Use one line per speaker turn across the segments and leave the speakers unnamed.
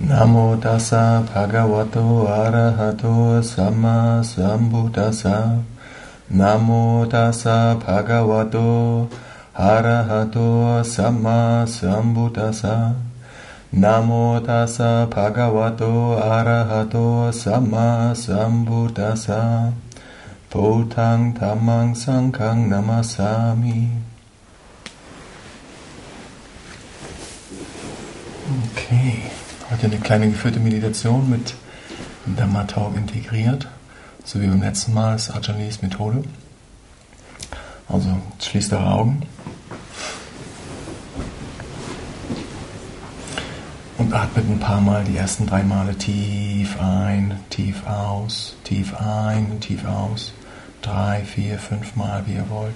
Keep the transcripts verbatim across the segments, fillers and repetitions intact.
Namo tassa bhagavato arahato samma sambuddhassa. Namo tassa bhagavato arahato samma sambuddhassa. Namo tassa bhagavato arahato samma sambuddhassa. Bodhang dhammang sanghang namasami. Okay, heute eine kleine geführte Meditation mit Dhamma Talk integriert, so wie beim letzten Mal, ist Ajanis Methode. Also schließt eure Augen und atmet ein paar Mal, die ersten drei Male tief ein, tief aus, tief ein und tief aus. Drei, vier, fünf Mal, wie ihr wollt.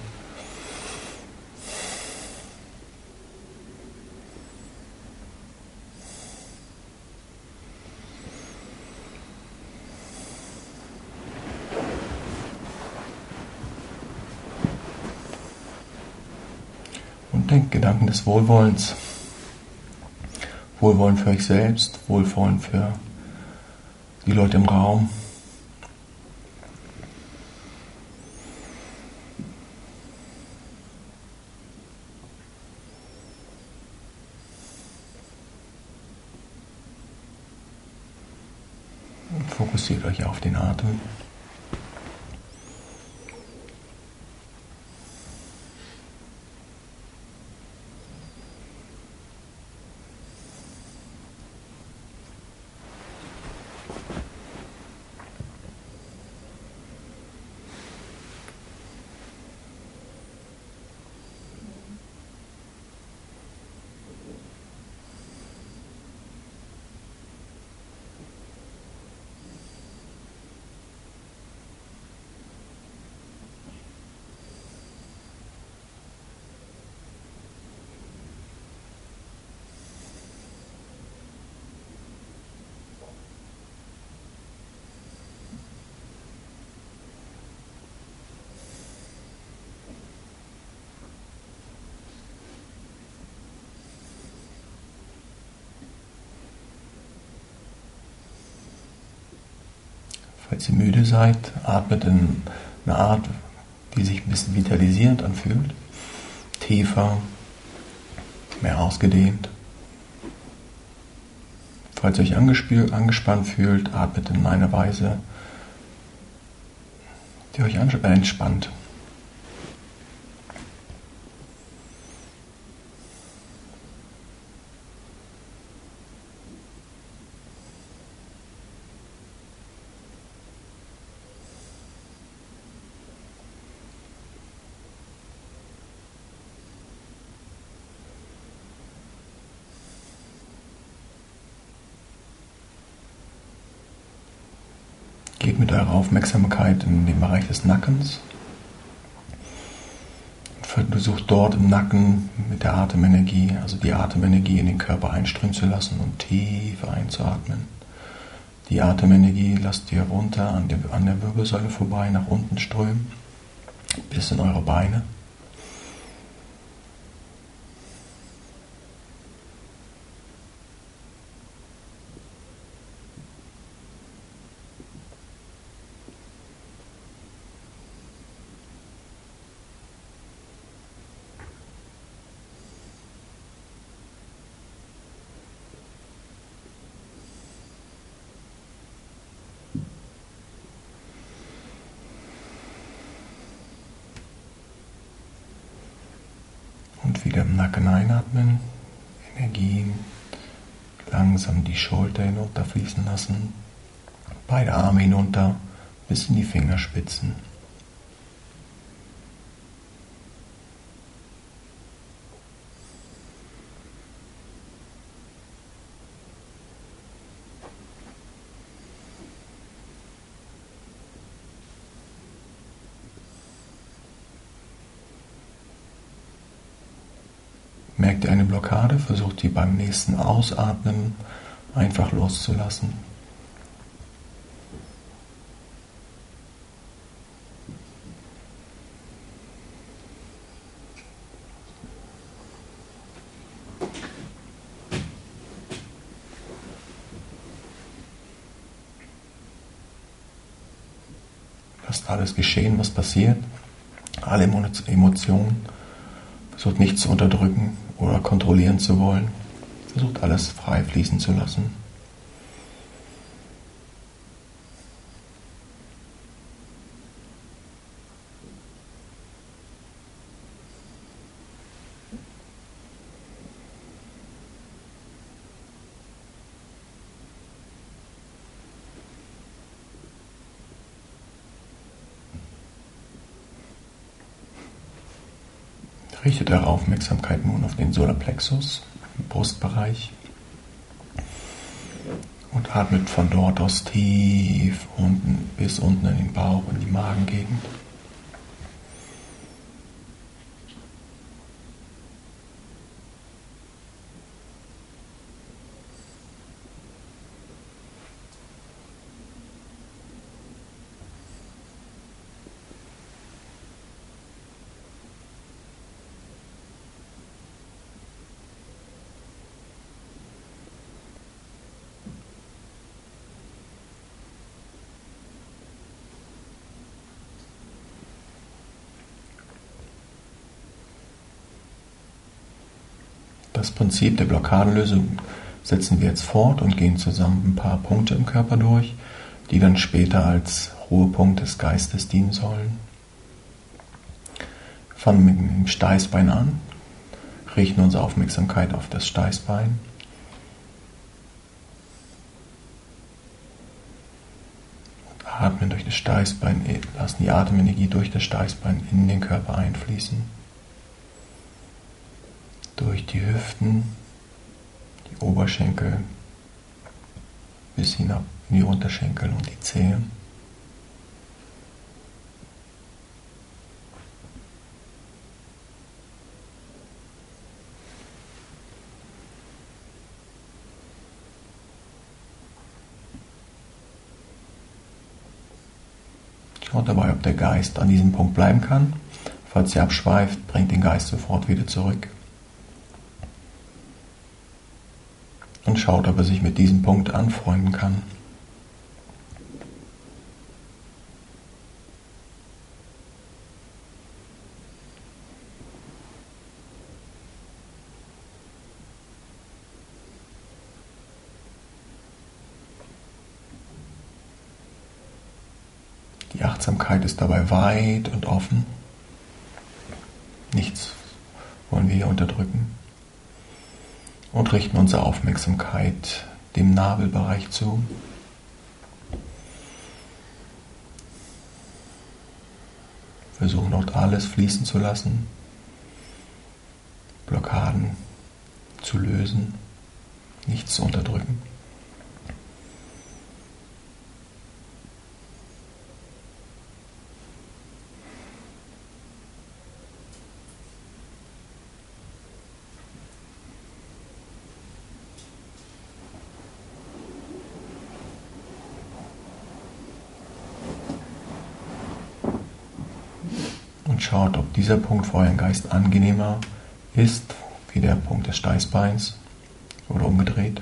Und denkt Gedanken des Wohlwollens. Wohlwollen für euch selbst, Wohlwollen für die Leute im Raum. Und fokussiert euch auf den Atem. Falls ihr müde seid, atmet in eine Art, die sich ein bisschen vitalisierend anfühlt. Tiefer, mehr ausgedehnt. Falls ihr euch angespannt fühlt, atmet in einer Weise, die euch entspannt. Geht mit eurer Aufmerksamkeit in den Bereich des Nackens und versucht dort im Nacken mit der Atemenergie, also die Atemenergie in den Körper einströmen zu lassen und tief einzuatmen. Die Atemenergie lasst ihr runter an der, an der Wirbelsäule vorbei, nach unten strömen, bis in eure Beine. Und wieder im Nacken einatmen, Energie langsam die Schulter hinunterfließen lassen, beide Arme hinunter bis in die Fingerspitzen. Merkt ihr eine Blockade, versucht die beim nächsten Ausatmen einfach loszulassen. Lasst alles geschehen, was passiert, alle Emotionen. Versucht nichts zu unterdrücken oder kontrollieren zu wollen. Versucht alles frei fließen zu lassen. Richtet eure Aufmerksamkeit nun auf den Solarplexus im Brustbereich und atmet von dort aus tief unten bis unten in den Bauch, in die Magengegend. Das Prinzip der Blockadenlösung setzen wir jetzt fort und gehen zusammen ein paar Punkte im Körper durch, die dann später als Ruhepunkt des Geistes dienen sollen. Wir fangen mit dem Steißbein an, richten unsere Aufmerksamkeit auf das Steißbein. Und atmen durch das Steißbein, lassen die Atemenergie durch das Steißbein in den Körper einfließen. Durch die Hüften, die Oberschenkel, bis hinab in die Unterschenkel und die Zehen. Schaut dabei, ob der Geist an diesem Punkt bleiben kann. Falls ihr abschweift, bringt den Geist sofort wieder zurück. Und schaut, ob er sich mit diesem Punkt anfreunden kann. Die Achtsamkeit ist dabei weit und offen. Nichts wollen wir hier unterdrücken. Und richten unsere Aufmerksamkeit dem Nabelbereich zu. Versuchen dort alles fließen zu lassen, Blockaden zu lösen, nichts zu unterdrücken. Und schaut, ob dieser Punkt für euren Geist angenehmer ist, wie der Punkt des Steißbeins oder umgedreht.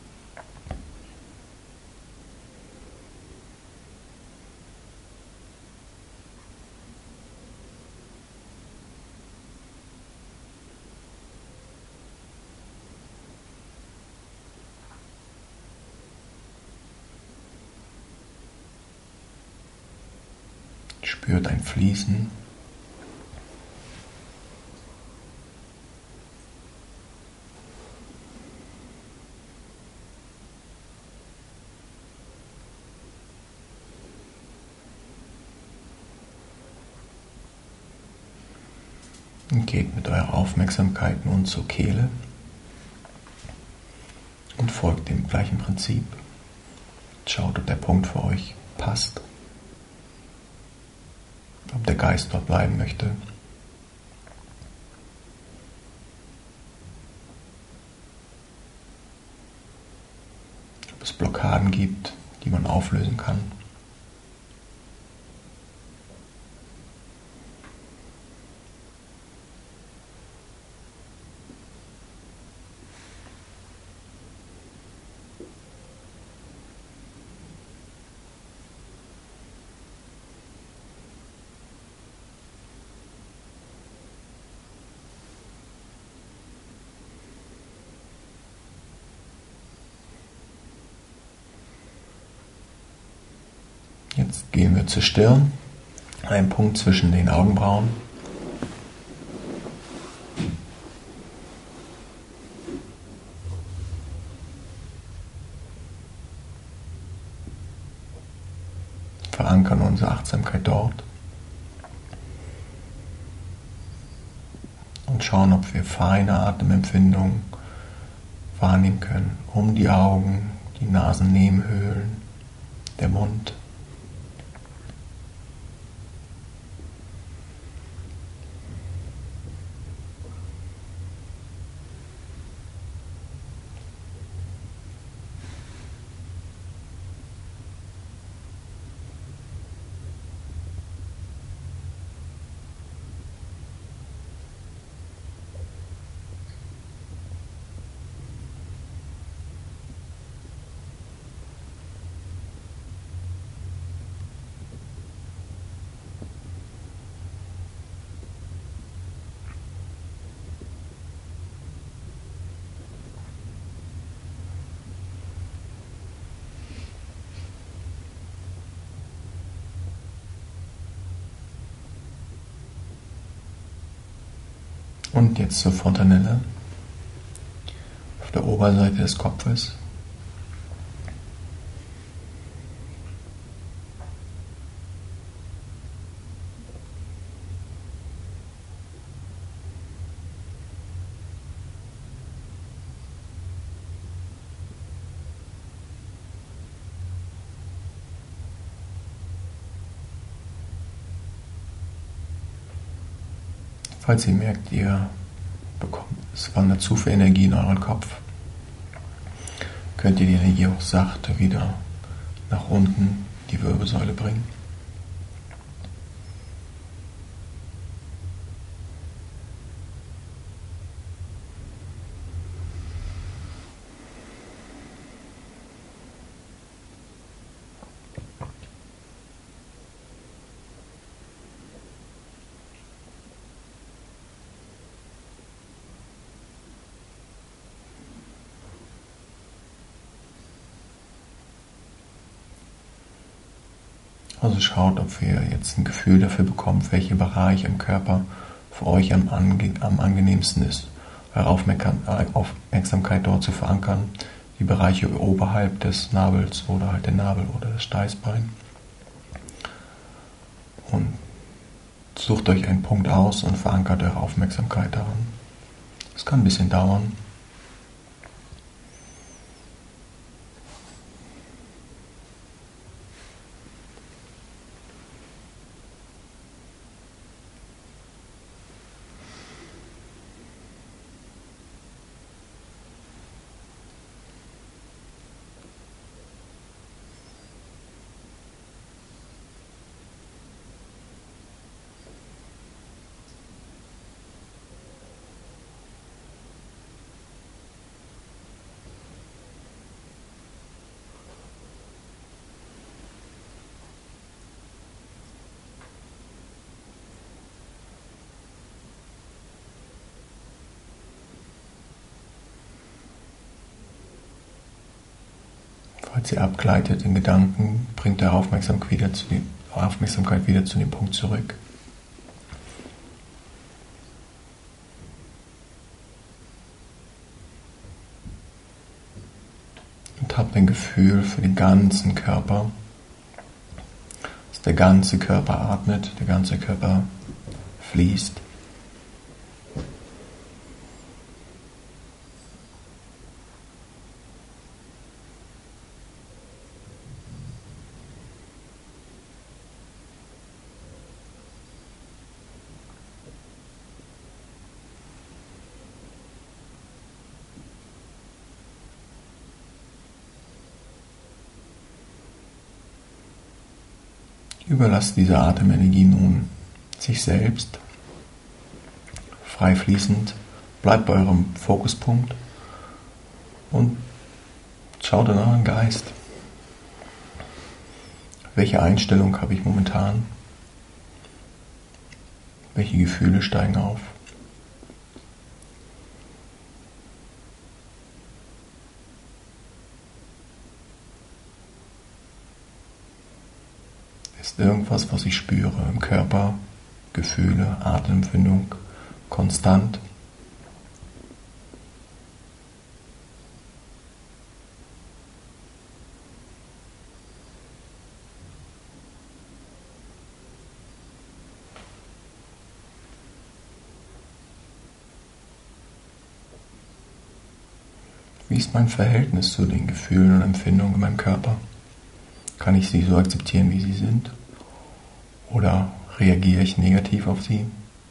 Spürt ein Fließen. Und geht mit eurer Aufmerksamkeit nun zur Kehle und folgt dem gleichen Prinzip. Schaut, ob der Punkt für euch passt, ob der Geist dort bleiben möchte. Ob es Blockaden gibt, die man auflösen kann. Jetzt gehen wir zur Stirn, ein Punkt zwischen den Augenbrauen. Verankern unsere Achtsamkeit dort und schauen, ob wir feine Atemempfindungen wahrnehmen können. Um die Augen, die Nasennebenhöhlen, der Mund. Und jetzt zur Fontanelle auf der Oberseite des Kopfes. Falls ihr merkt, ihr bekommt, es wandert zu viel Energie in euren Kopf, könnt ihr die Energie auch sachte wieder nach unten die Wirbelsäule bringen. Also schaut, ob ihr jetzt ein Gefühl dafür bekommt, welcher Bereich im Körper für euch am, ange am angenehmsten ist, eure Aufmerksamkeit dort zu verankern, die Bereiche oberhalb des Nabels oder halt der Nabel oder das Steißbein. Und sucht euch einen Punkt aus und verankert eure Aufmerksamkeit daran. Es kann ein bisschen dauern. Falls ihr abgleitet in Gedanken, bringt eure Aufmerksamkeit wieder zu dem, Aufmerksamkeit wieder zu dem Punkt zurück. Und habt ein Gefühl für den ganzen Körper, dass der ganze Körper atmet, der ganze Körper fließt. Überlasst diese Atemenergie nun sich selbst, frei fließend, bleibt bei eurem Fokuspunkt und schaut in euren Geist. Welche Einstellung habe ich momentan? Welche Gefühle steigen auf? ist irgendwas, was ich spüre im Körper, Gefühle, Atemempfindung, konstant. Wie ist mein Verhältnis zu den Gefühlen und Empfindungen in meinem Körper? Kann ich sie so akzeptieren, wie sie sind? Oder reagiere ich negativ auf sie?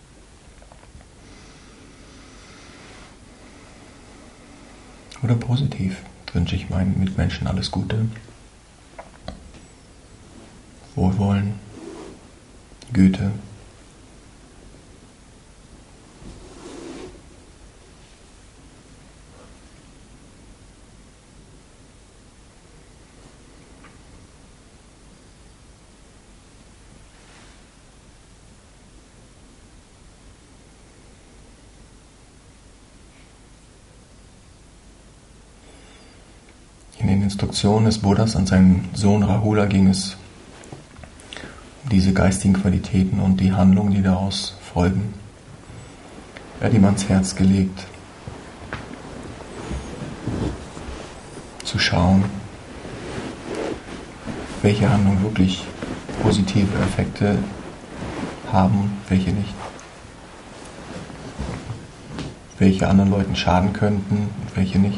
Oder positiv? Wünsche ich meinen Mitmenschen alles Gute, Wohlwollen, Güte? In den Instruktionen des Buddhas an seinen Sohn Rahula ging es um diese geistigen Qualitäten und die Handlungen, die daraus folgen. Er hat ihm ans Herz gelegt, zu schauen, welche Handlungen wirklich positive Effekte haben, welche nicht. Welche anderen Leuten schaden könnten und welche nicht.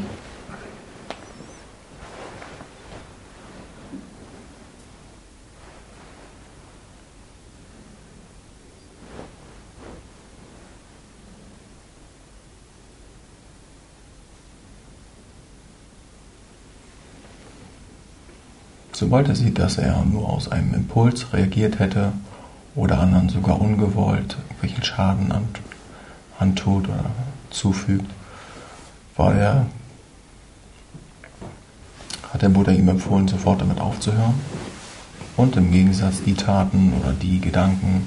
Sobald er sieht, dass er nur aus einem Impuls reagiert hätte oder anderen sogar ungewollt welchen Schaden antut oder zufügt, war er, hat der Buddha ihm empfohlen, sofort damit aufzuhören und im Gegensatz die Taten oder die Gedanken,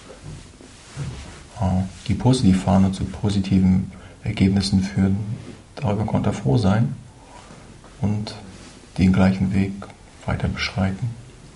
die positiv waren und zu positiven Ergebnissen führen, darüber konnte er froh sein und den gleichen Weg weiter beschreiten.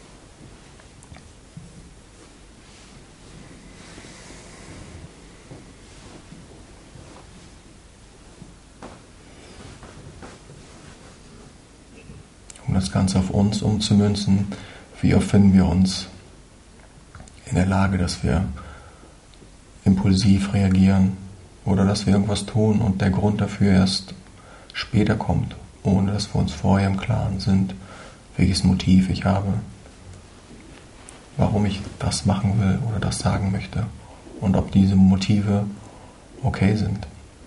Um das Ganze auf uns umzumünzen, wie oft finden wir uns in der Lage, dass wir impulsiv reagieren oder dass wir irgendwas tun und der Grund dafür erst später kommt, ohne dass wir uns vorher im Klaren sind, welches Motiv ich habe, warum ich das machen will oder das sagen möchte und ob diese Motive okay sind.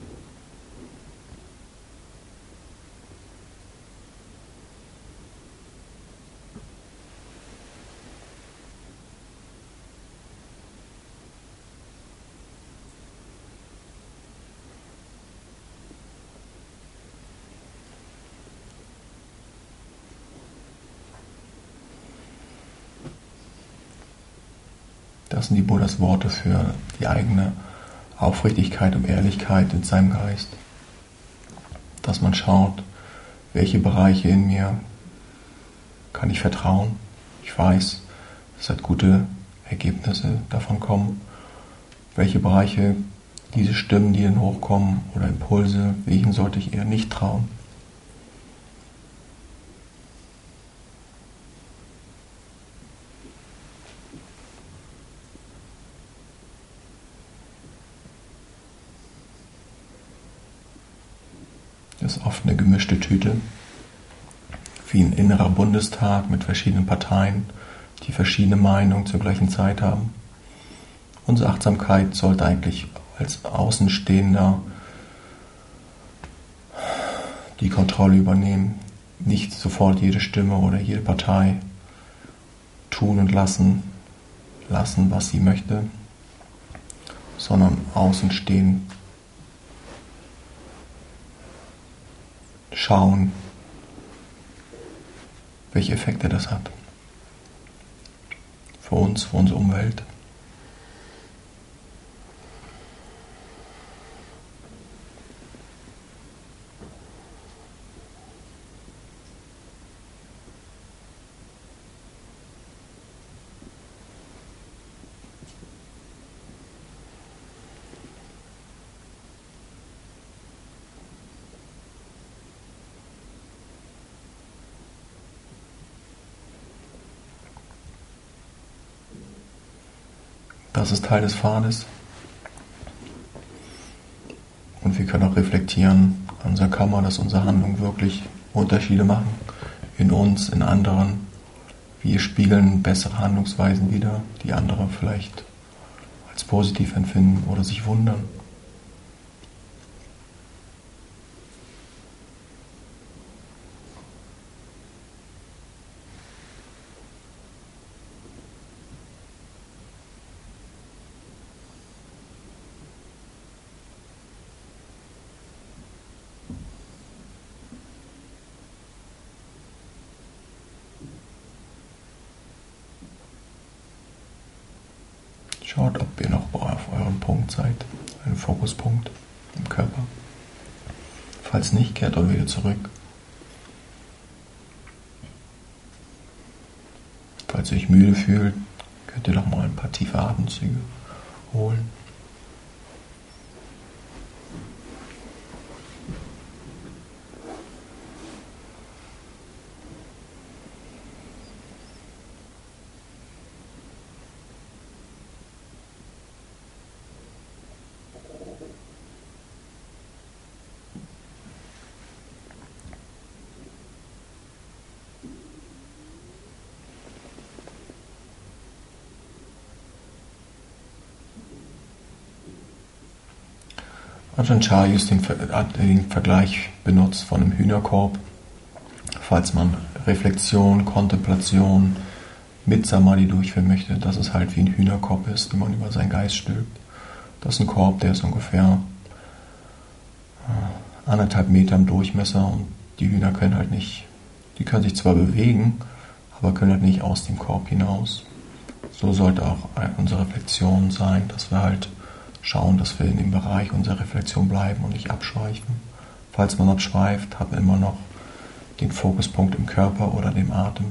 Das sind die Buddhas Worte für die eigene Aufrichtigkeit und Ehrlichkeit in seinem Geist. Dass man schaut, welche Bereiche in mir kann ich vertrauen. Ich weiß, dass halt gute Ergebnisse davon kommen. Welche Bereiche, diese Stimmen, die dann hochkommen oder Impulse, welchen sollte ich eher nicht trauen. Das ist oft eine gemischte Tüte, wie ein innerer Bundestag mit verschiedenen Parteien, die verschiedene Meinungen zur gleichen Zeit haben. Unsere Achtsamkeit sollte eigentlich als Außenstehender die Kontrolle übernehmen, nicht sofort jede Stimme oder jede Partei tun und lassen, lassen, was sie möchte, sondern außen stehen, schauen, welche Effekte das hat. Für uns, für unsere Umwelt. Das ist Teil des Pfades. Und wir können auch reflektieren an unserer Kammer, dass unsere Handlungen wirklich Unterschiede machen. In uns, in anderen. Wir spiegeln bessere Handlungsweisen wider, die andere vielleicht als positiv empfinden oder sich wundern. Schaut, ob ihr noch auf eurem Punkt seid, einem Fokuspunkt im Körper. Falls nicht, kehrt euch wieder zurück. Falls ihr euch müde fühlt, könnt ihr noch mal ein paar tiefe Atemzüge holen. Ajahn Chah hat den Vergleich benutzt von einem Hühnerkorb. Falls man Reflexion, Kontemplation mit Samadhi durchführen möchte, dass es halt wie ein Hühnerkorb ist, den man über seinen Geist stülpt. Das ist ein Korb, der ist ungefähr äh, anderthalb Meter im Durchmesser und die Hühner können halt nicht, die können sich zwar bewegen, aber können halt nicht aus dem Korb hinaus. So sollte auch unsere Reflexion sein, dass wir halt schauen, dass wir in dem Bereich unserer Reflexion bleiben und nicht abschweifen. Falls man abschweift, hat man immer noch den Fokuspunkt im Körper oder dem Atem.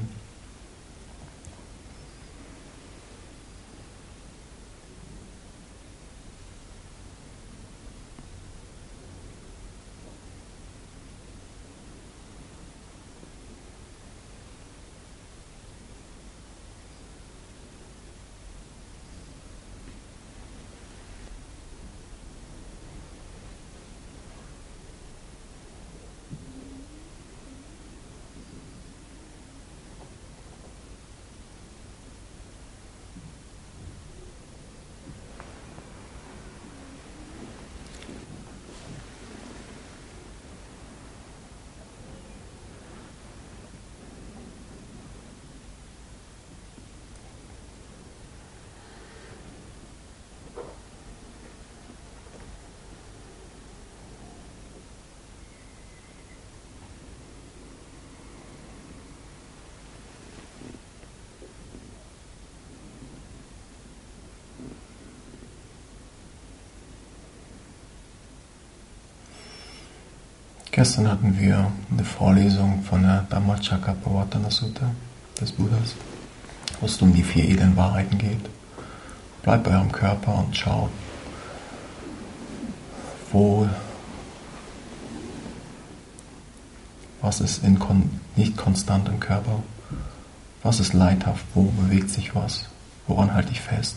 Gestern hatten wir eine Vorlesung von der Dhammacakkappavattana Sutta des Buddhas, wo es um die vier edlen Wahrheiten geht. Bleibt bei eurem Körper und schaut, wo, was ist in kon, nicht konstant im Körper, was ist leidhaft, wo bewegt sich was, woran halte ich fest.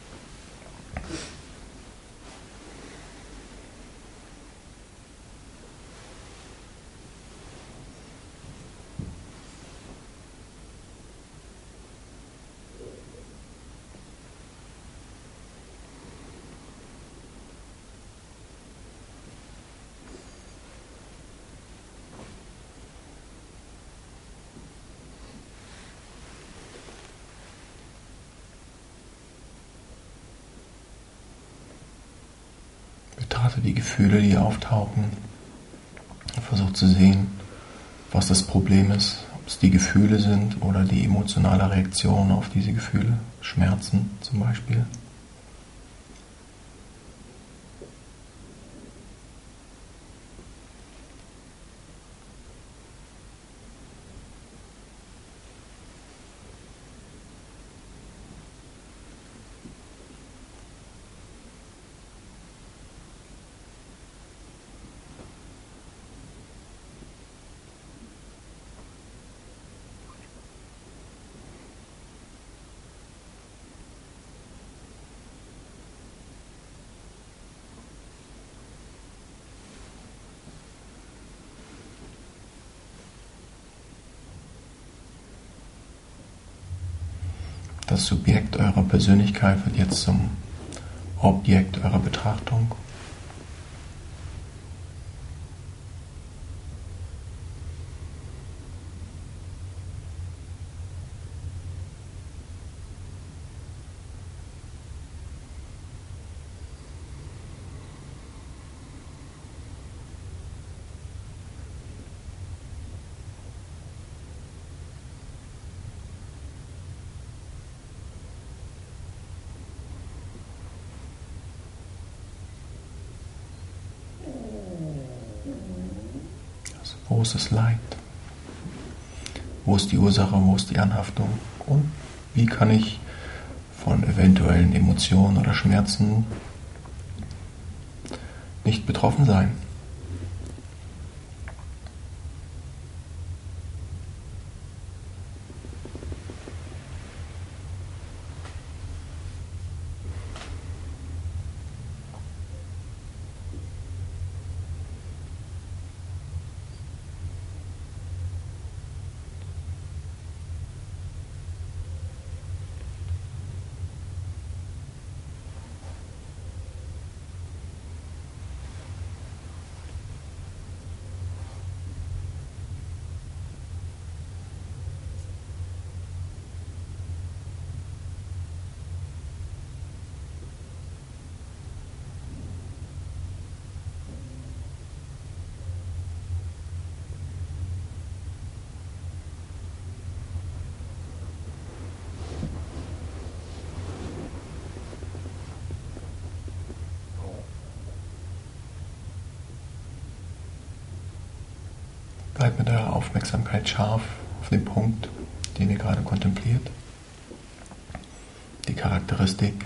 Betrachte die Gefühle, die auftauchen. Versuch zu sehen, was das Problem ist. Ob es die Gefühle sind oder die emotionale Reaktion auf diese Gefühle. Schmerzen zum Beispiel. Das Subjekt eurer Persönlichkeit wird jetzt zum Objekt eurer Betrachtung. Wo ist das Leid? Wo ist die Ursache? Wo ist die Anhaftung? Und wie kann ich von eventuellen Emotionen oder Schmerzen nicht betroffen sein? Bleibt mit eurer Aufmerksamkeit scharf auf den Punkt, den ihr gerade kontempliert, die Charakteristik.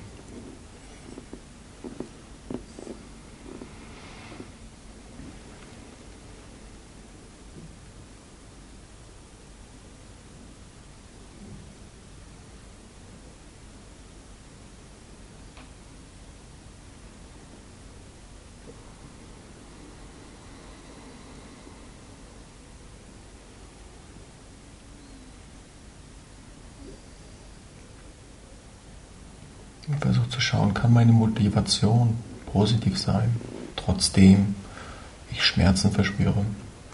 Und versucht zu schauen, kann meine Motivation positiv sein, trotzdem ich Schmerzen verspüre.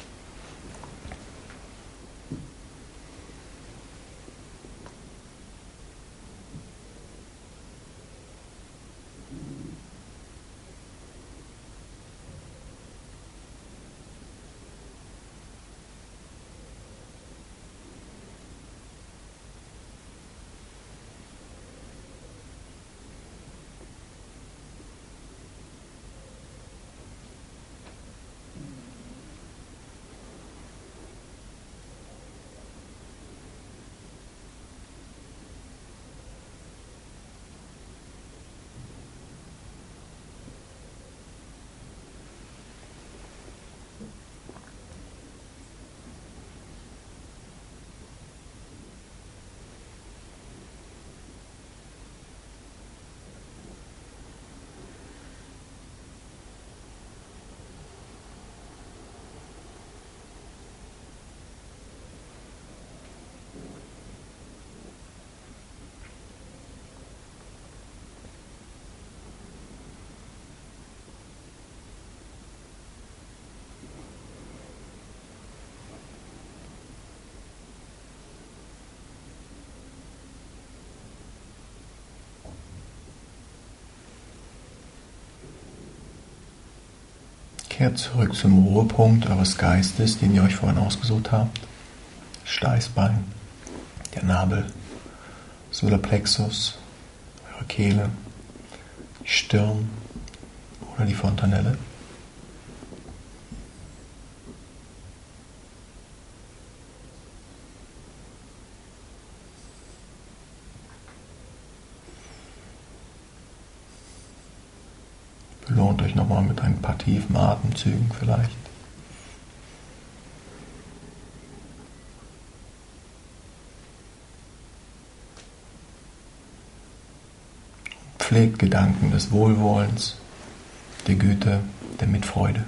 Kehrt zurück zum Ruhepunkt eures Geistes, den ihr euch vorhin ausgesucht habt. Steißbein, der Nabel, Solarplexus, eure Kehle, die Stirn oder die Fontanelle. Belohnt euch nochmal mit ein paar tiefen Atemzügen vielleicht. Pflegt Gedanken des Wohlwollens, der Güte, der Mitfreude.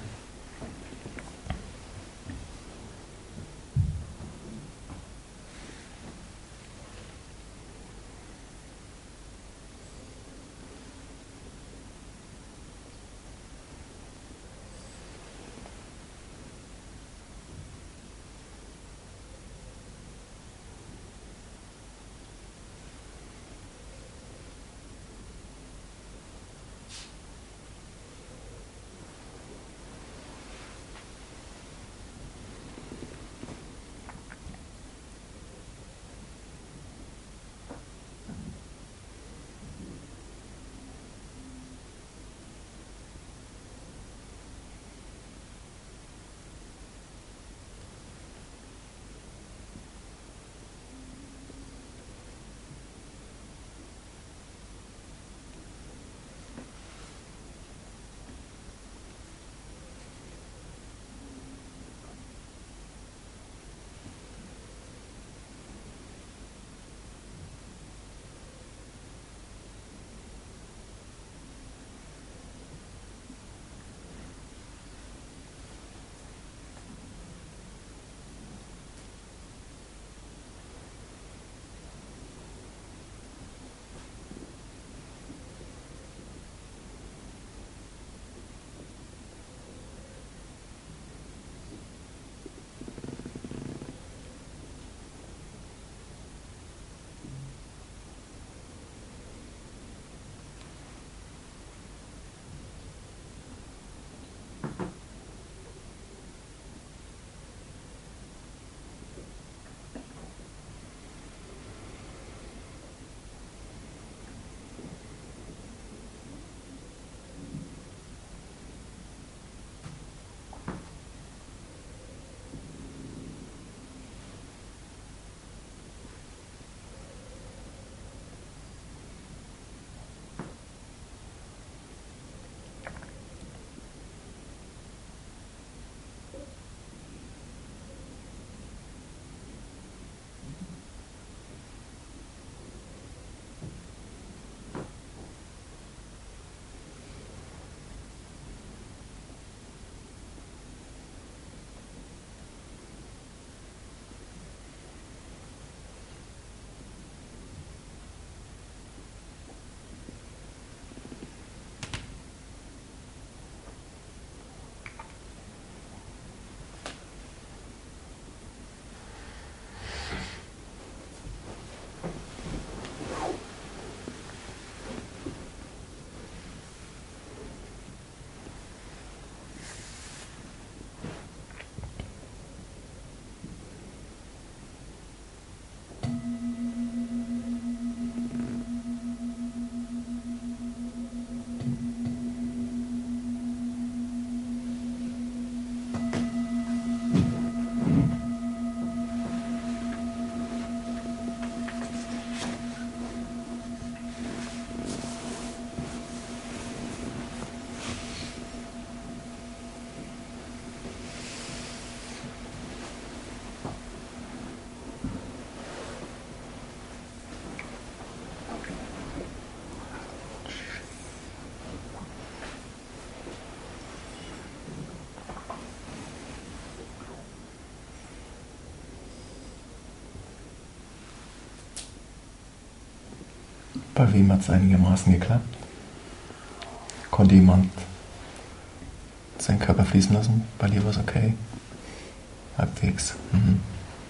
Bei wem hat es einigermaßen geklappt? Konnte jemand seinen Körper fließen lassen? Bei dir war es okay? Halbwegs. Mhm.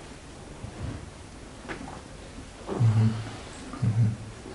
Mhm. Mhm.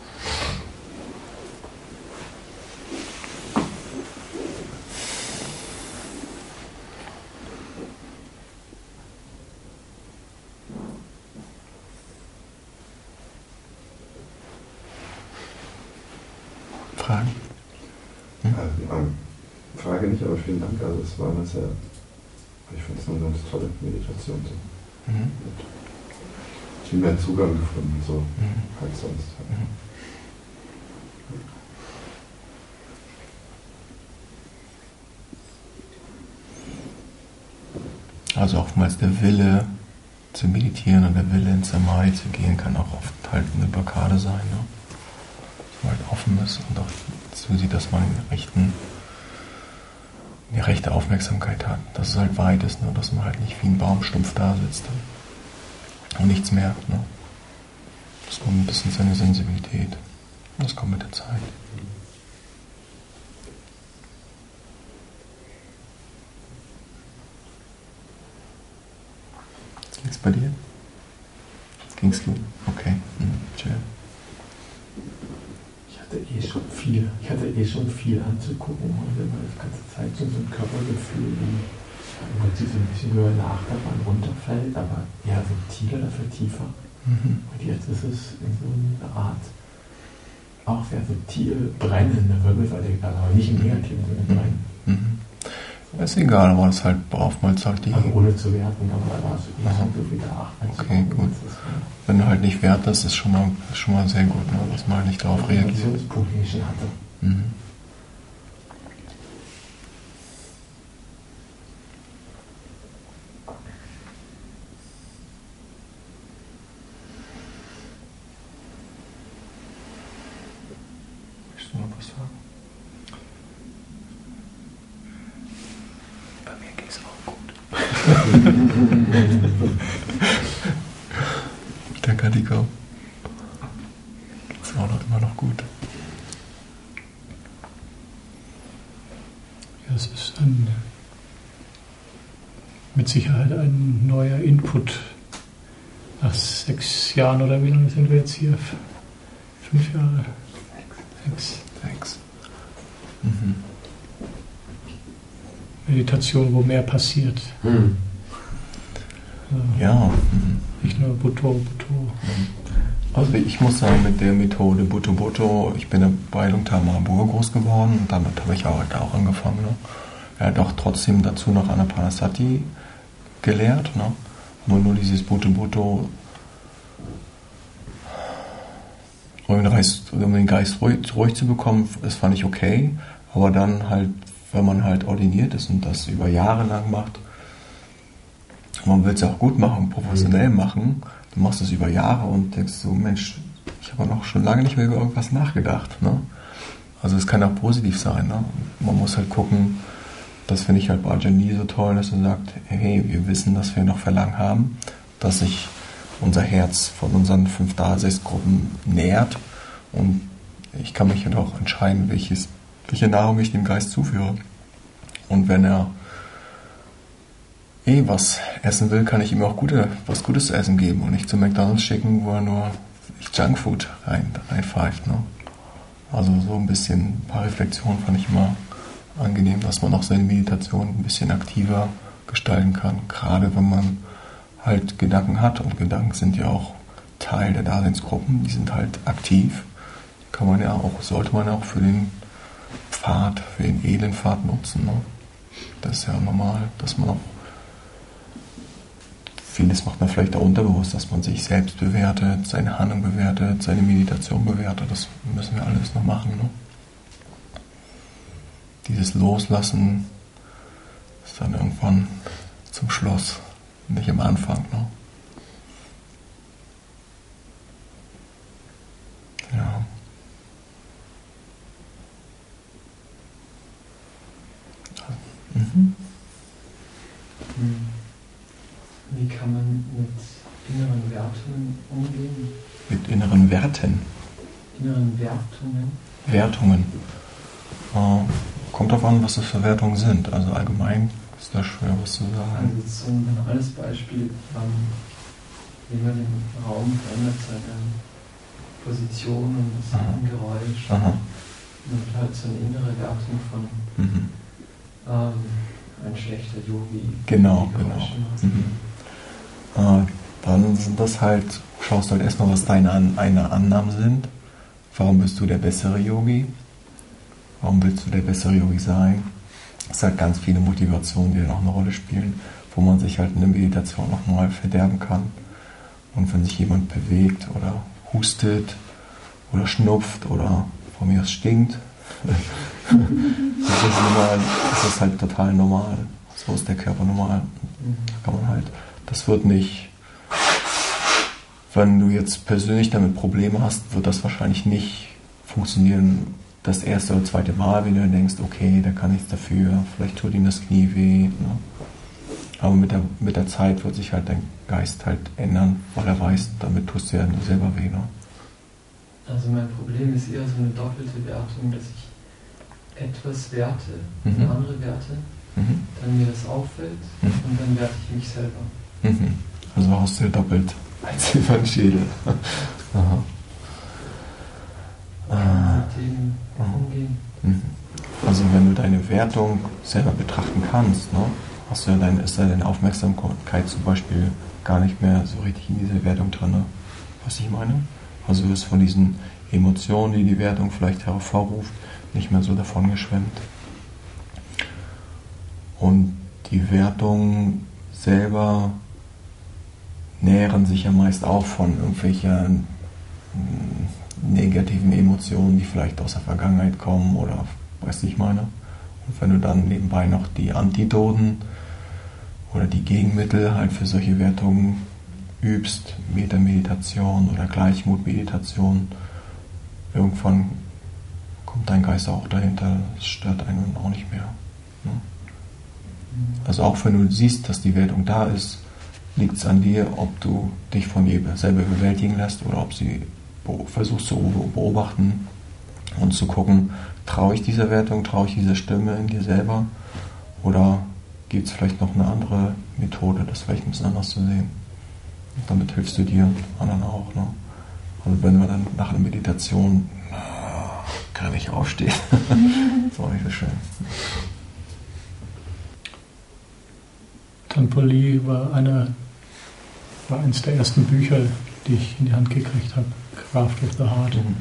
Fragen? Hm?
Also, Frage nicht, aber vielen Dank. Also es war eine sehr, ich finde es eine ganz tolle Meditation. So.
Mhm.
Viel mehr Zugang gefunden, so
mhm.
als sonst.
Mhm. Also oftmals der Wille zu meditieren und der Wille ins Samadhi zu gehen, kann auch oft halt eine Blockade sein. Ne? Dass man halt offen ist und auch zusieht, dass man den rechten, die rechte Aufmerksamkeit hat. Dass es halt weit ist, ne? Dass man halt nicht wie ein Baumstumpf da sitzt und nichts merkt. Ne? Das kommt ein bisschen seine Sensibilität. Das kommt mit der Zeit. Ging's bei dir? Ging's gut? Okay. Mhm. Chill.
Ich hatte eh schon viel, ich hatte eh schon viel anzugucken und immer das ganze Zeit so ein Körpergefühl, wie im Prinzip so ein bisschen höher in der Achterbahn runterfällt, aber eher subtiler, dafür tiefer.
Mhm.
Und jetzt ist es in so einer Art auch sehr subtil brennende Wirbelsäule, aber nicht im negativen Sinne brennen.
Mhm. Ist egal, aber das halt oftmals halt die.
Also ohne zu werten, aber da warst du eh schon so viel da.
Okay, gut. Wenn du halt nicht wertest, ist schon mal, ist schon mal sehr gut, ne? Dass man halt nicht darauf reagiert.
Punkt, den ich schon hatte.
Mhm. Möchtest du noch was sagen? Bei mir ging es auch gut. Der Katikau. Ist auch noch immer noch gut.
Ja, es ist ein, mit Sicherheit ein neuer Input. Nach sechs Jahren oder wie lange sind wir jetzt hier? Fünf Jahre? Sechs.
Sechs. Mhm.
Meditation, wo mehr passiert.
Hm.
Also
Ja. Mhm.
nicht nur Butto, Butto.
Also ich muss sagen, mit der Methode Butto Butto, ich bin ja bei Lungtar Mahabur groß geworden und damit habe ich auch, halt auch angefangen. Ne? Er hat auch trotzdem dazu noch Anapanasati gelehrt, ne? Aber nur dieses Butto Butto, um den Geist, um den Geist ruhig, ruhig zu bekommen, das fand ich okay, aber dann halt, wenn man halt ordiniert ist und das über Jahre lang macht, man will es auch gut machen, professionell machen, du machst es über Jahre und denkst so, Mensch, ich habe noch schon lange nicht mehr über irgendwas nachgedacht. Ne? Also es kann auch positiv sein. Ne? Man muss halt gucken, das finde ich halt bei Ajahn so toll, dass er sagt, hey, wir wissen, dass wir noch Verlangen haben, dass sich unser Herz von unseren fünf Daseinsgruppen nährt und ich kann mich halt auch entscheiden, welches, welche Nahrung ich dem Geist zuführe. Und wenn er eh was essen will, kann ich ihm auch gute, was Gutes zu essen geben und nicht zu McDonald's schicken, wo er nur Junkfood rein, reinpfeift. Ne? Also so ein bisschen, ein paar Reflexionen fand ich immer angenehm, dass man auch seine Meditation ein bisschen aktiver gestalten kann, gerade wenn man halt Gedanken hat und Gedanken sind ja auch Teil der Daseinsgruppen, die sind halt aktiv, kann man ja auch, sollte man ja auch für den Pfad, für den edlen Pfad nutzen. Ne? Das ist ja normal, dass man auch vieles macht man vielleicht auch unterbewusst, dass man sich selbst bewertet, seine Handlung bewertet, seine Meditation bewertet. Das müssen wir alles noch machen. Ne? Dieses Loslassen ist dann irgendwann zum Schluss, nicht am Anfang. Ne? Ja. Mhm.
Wie kann man mit inneren Werten umgehen?
Mit inneren Werten?
inneren Wertungen?
Wertungen. Äh, kommt darauf an, was das für Wertungen sind. Also allgemein ist das schwer, was zu sagen.
Also das ist so ein banales Beispiel, ähm, wie man den Raum verändert, seine Position und das Geräusch.
Aha.
Und halt so eine innere Wertung von
Mhm.
ähm, ein schlechter Yogi.
Genau,
die
genau.
Geräusche macht.
Mhm. Äh, dann sind das halt, schaust du halt erstmal, was deine An eine Annahmen sind. Warum bist du der bessere Yogi? Warum willst du der bessere Yogi sein? Es hat ganz viele Motivationen, die dann auch eine Rolle spielen, wo man sich halt in der Meditation nochmal verderben kann. Und wenn sich jemand bewegt oder hustet oder schnupft oder von mir aus stinkt, das ist, normal, das ist halt total normal. So ist der Körper normal. Da kann man halt, das wird nicht, wenn du jetzt persönlich damit Probleme hast, wird das wahrscheinlich nicht funktionieren das erste oder zweite Mal, wenn du denkst, okay, da kann nichts dafür, vielleicht tut ihm das Knie weh. Ne? Aber mit der, mit der Zeit wird sich halt dein Geist halt ändern, weil er weiß, damit tust du ja nur selber weh. Ne?
Also mein Problem ist eher so eine doppelte Wertung, dass ich etwas werte,
Mhm.
andere werte,
Mhm.
dann mir das auffällt
Mhm.
und dann werte ich mich selber.
Mhm. Also hast du ja doppelt ein Silbernschädel. Aha.
Mit dem umgehen.
Mhm. Also wenn du deine Wertung selber betrachten kannst, ne, hast du ja deine, ist ja deine Aufmerksamkeit zum Beispiel gar nicht mehr so richtig in dieser Wertung drin. Ne? Was ich meine? Also du wirst von diesen Emotionen, die die Wertung vielleicht hervorruft, nicht mehr so davon geschwemmt. Und die Wertungen selber nähren sich ja meist auch von irgendwelchen negativen Emotionen, die vielleicht aus der Vergangenheit kommen oder weißt du, ich meine. Und wenn du dann nebenbei noch die Antidoten oder die Gegenmittel halt für solche Wertungen übst, Meta-Meditation oder Gleichmut-Meditation, irgendwann kommt dein Geist auch dahinter, es stört einen auch nicht mehr. Ne? Also auch wenn du siehst, dass die Wertung da ist, liegt es an dir, ob du dich von ihr selber überwältigen lässt oder ob sie versuchst zu beobachten und zu gucken, traue ich dieser Wertung, traue ich dieser Stimme in dir selber oder gibt es vielleicht noch eine andere Methode, das vielleicht ein bisschen anders zu sehen. Und damit hilfst du dir, anderen auch. Ne? Also wenn wir dann nach der Meditation kann nicht aufstehen, das war nicht so schön.
Tanpoli war, eine, war eines der ersten Bücher, die ich in die Hand gekriegt habe. Craft of the Heart.
Mhm.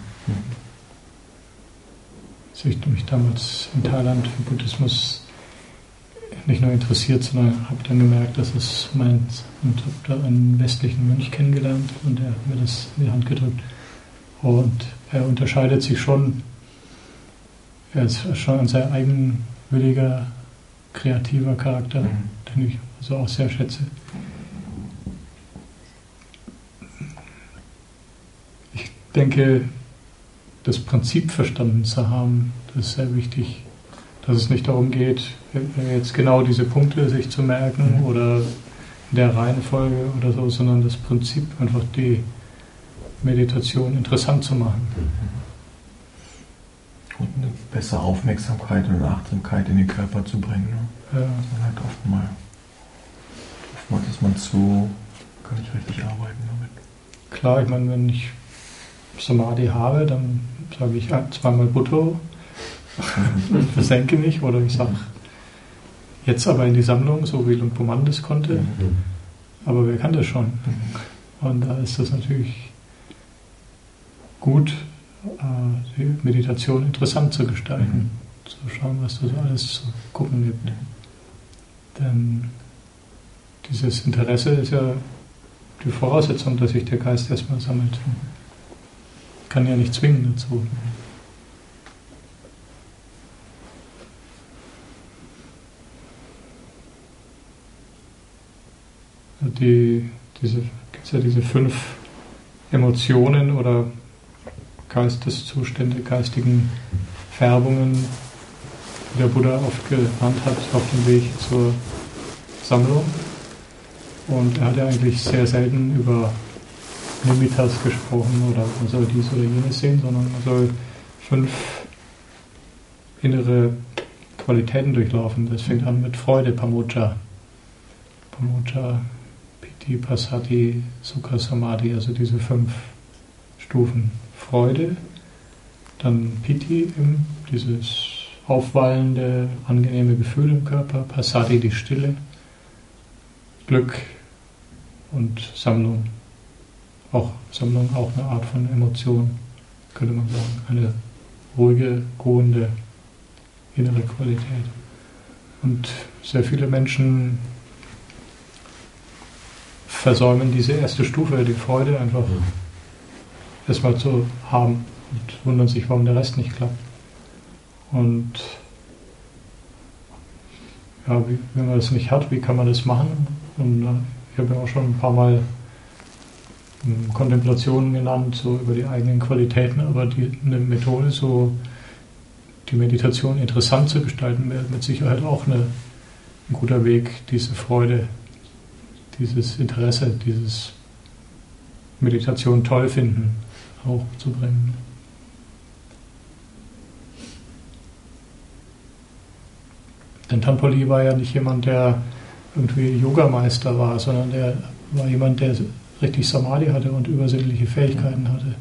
Als ich mich damals in Thailand für Buddhismus nicht nur interessiert, sondern habe dann gemerkt, dass es meint, und habe da einen westlichen Mönch kennengelernt und er hat mir das in die Hand gedrückt. Und er unterscheidet sich schon, er ist schon ein sehr eigenwilliger, kreativer Charakter,
Mhm.
den ich also auch sehr schätze. Ich denke, das Prinzip verstanden zu haben, das ist sehr wichtig, dass es nicht darum geht, jetzt genau diese Punkte sich zu merken
Mhm.
oder in der Reihenfolge oder so, sondern das Prinzip einfach die Meditation interessant zu machen.
Und eine bessere Aufmerksamkeit und Achtsamkeit in den Körper zu bringen. Ne?
Ja.
Das ist halt oftmals, oftmals ist man zu, kann ich richtig arbeiten damit.
Klar, ich meine, wenn ich Samadhi habe, dann sage ich ah, zweimal Buddho, versenke mich, oder ich sage jetzt aber in die Sammlung, so wie Luang Por Mann das konnte.
Mhm.
Aber wer kann das schon? Und da ist das natürlich gut, die Meditation interessant zu gestalten, mhm. zu schauen, was da so alles zu gucken gibt. Denn dieses Interesse ist ja die Voraussetzung, dass sich der Geist erstmal sammelt. Kann ja nicht zwingen dazu. Die, diese, gibt es ja diese fünf Emotionen oder Geisteszustände, geistigen Färbungen, die der Buddha oft gelernt hat auf dem Weg zur Sammlung. Und er hat ja eigentlich sehr selten über Nimitas gesprochen oder man soll dies oder jenes sehen, sondern man soll fünf innere Qualitäten durchlaufen. Das fängt an mit Freude, Pamoja. Pamoja, Piti, Passaddhi, Sukha, Samadhi, also diese fünf Stufen. Freude, dann Piti, dieses aufwallende, angenehme Gefühl im Körper, Passaddhi, die Stille, Glück und Sammlung. Auch Sammlung, auch eine Art von Emotion, könnte man sagen. Eine ruhige, ruhende innere Qualität. Und sehr viele Menschen versäumen diese erste Stufe, die Freude einfach erstmal zu haben und wundern sich, warum der Rest nicht klappt. Und ja, wie, wenn man das nicht hat, wie kann man das machen? Und äh, ich habe ja auch schon ein paar Mal ähm, Kontemplationen genannt, so über die eigenen Qualitäten, aber die, eine Methode, so die Meditation interessant zu gestalten, wäre mit Sicherheit auch eine, ein guter Weg, diese Freude, dieses Interesse, dieses Meditation toll finden, auch zu bringen. Denn Tanpoli war ja nicht jemand, der irgendwie Yogameister war, sondern der war jemand, der richtig Samadhi hatte und übersinnliche Fähigkeiten hatte.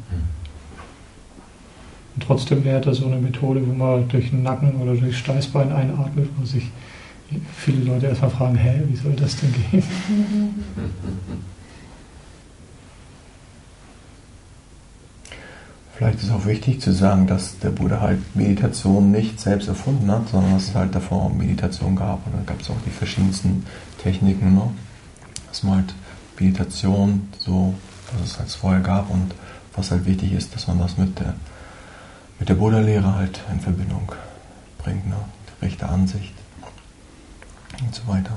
Und trotzdem lehrt er so eine Methode, wo man durch den Nacken oder durch das Steißbein einatmet, wo sich viele Leute erstmal fragen, hä, wie soll das denn gehen?
Vielleicht ist auch wichtig zu sagen, dass der Buddha halt Meditation nicht selbst erfunden hat, sondern dass es halt davor Meditation gab. Und dann gab es auch die verschiedensten Techniken, ne? Dass man halt Meditation so, was es halt vorher gab und was halt wichtig ist, dass man das mit der, mit der Buddha-Lehre halt in Verbindung bringt, ne? Die rechte Ansicht und so weiter.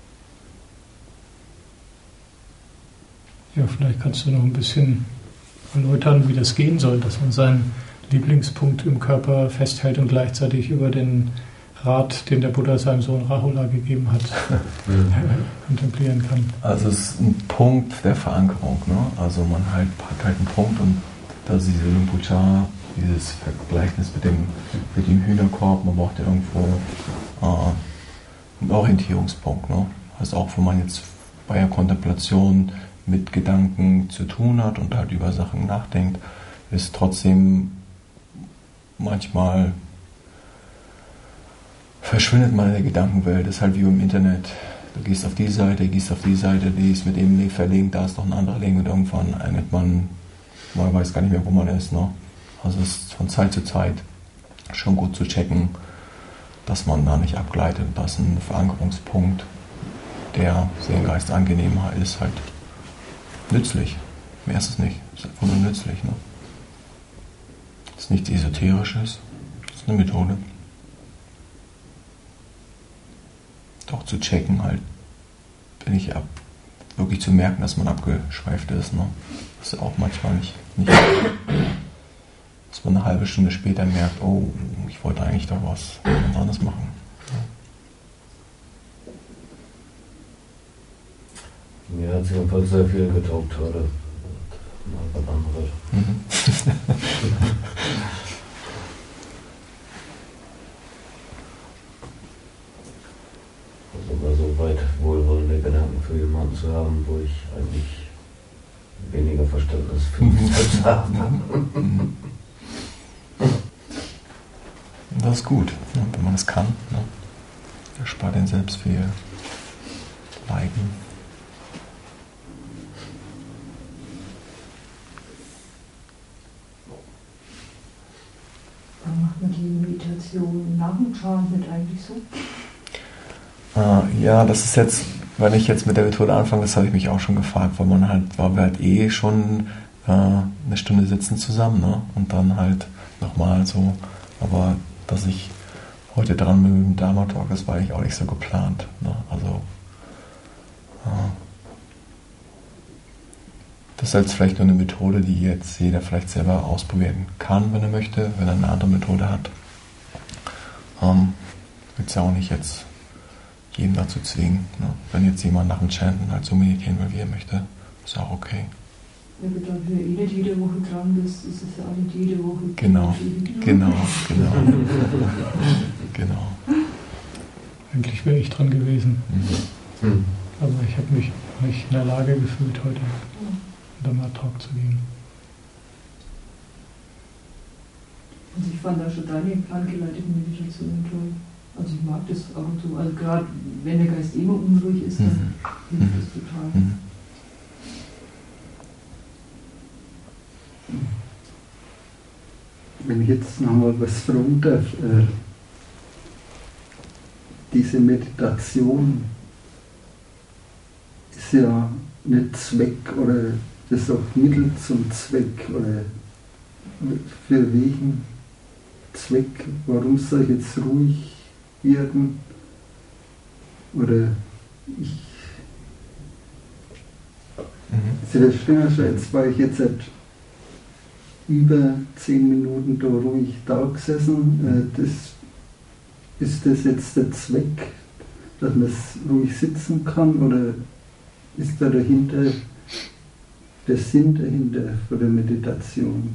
Ja, vielleicht kannst du noch ein bisschen erläutern, wie das gehen soll, dass man seinen Lieblingspunkt im Körper festhält und gleichzeitig über den Rat, den der Buddha seinem Sohn Rahula gegeben hat, mhm. kontemplieren kann.
Also es ist ein Punkt der Verankerung, ne? Also man halt, hat halt einen Punkt und da ist diese Rinpoche, dieses Vergleichnis mit dem, mit dem Hühnerkorb, man braucht ja irgendwo äh, einen Orientierungspunkt, ne? Also auch wenn man jetzt bei der Kontemplation mit Gedanken zu tun hat und halt über Sachen nachdenkt, ist trotzdem manchmal verschwindet man in der Gedankenwelt. Das ist halt wie im Internet. Du gehst auf die Seite, gehst auf die Seite, die ist mit dem Link verlinkt, da ist noch ein anderer Link und irgendwann endet man, man weiß gar nicht mehr, wo man ist. Ne? Also es ist von Zeit zu Zeit schon gut zu checken, dass man da nicht abgleitet. Das ist ein Verankerungspunkt, der sehr geistangenehmer ist, halt nützlich. Mehr ist es nicht. Es ist einfach nur nützlich. Ne? Es ist nichts Esoterisches. Es ist eine Methode. Doch zu checken, halt, bin ich ab, wirklich zu merken, dass man abgeschweift ist. Ne? Das ist auch manchmal nicht, nicht dass man eine halbe Stunde später merkt, oh, ich wollte eigentlich doch was ganz anderes machen.
Mir hat es jedenfalls sehr viel getaugt heute. Mal was anderes. Mhm. Also mal so weit wohlwollende Gedanken für jemanden zu haben, wo ich eigentlich weniger Verständnis für mich selbst habe.
Das ist gut, ne, wenn man es kann. Ne? Das spart den selbst viel Leiden.
Macht man die Meditation nach dem Chant eigentlich so?
Äh, ja, das ist jetzt, wenn ich jetzt mit der Methode anfange, das habe ich mich auch schon gefragt, weil man halt, weil wir halt eh schon äh, eine Stunde sitzen zusammen, ne? Und dann halt nochmal so, aber dass ich heute dran bin mit dem Dharma Talk, das war eigentlich auch nicht so geplant, ne? Also äh, das ist jetzt vielleicht nur eine Methode, die jetzt jeder vielleicht selber ausprobieren kann, wenn er möchte, wenn er eine andere Methode hat. Ähm, ich will es ja auch nicht jetzt jeden dazu zwingen. Ne? Wenn jetzt jemand nach dem Chanten halt so meditieren will, wie er möchte, ist auch okay.
Ja, aber dann wenn du eh nicht jede Woche dran bist, ist es ja auch nicht jede Woche.
Genau, genau, genau. Genau.
Eigentlich wäre ich dran gewesen.
Hm.
Aber ich habe mich nicht in der Lage gefühlt, heute in den Talk zu gehen.
Also ich fand da schon deine planggeleiteten Meditationen toll. Also ich mag das ab und zu. Also gerade wenn der Geist immer unruhig ist, dann
Mhm.
hilft das total.
Mhm.
Wenn ich jetzt nochmal was fragen darf, äh, diese Meditation ist ja nicht Zweck oder ist auch Mittel zum Zweck oder für welchen Zweck, warum soll ich jetzt ruhig werden oder ich,
Mhm.
Sie verstehen ja schon, jetzt war ich jetzt seit über zehn Minuten da ruhig da gesessen. Äh, das, ist das jetzt der Zweck, dass man ruhig sitzen kann oder ist da dahinter der Sinn dahinter von der Meditation?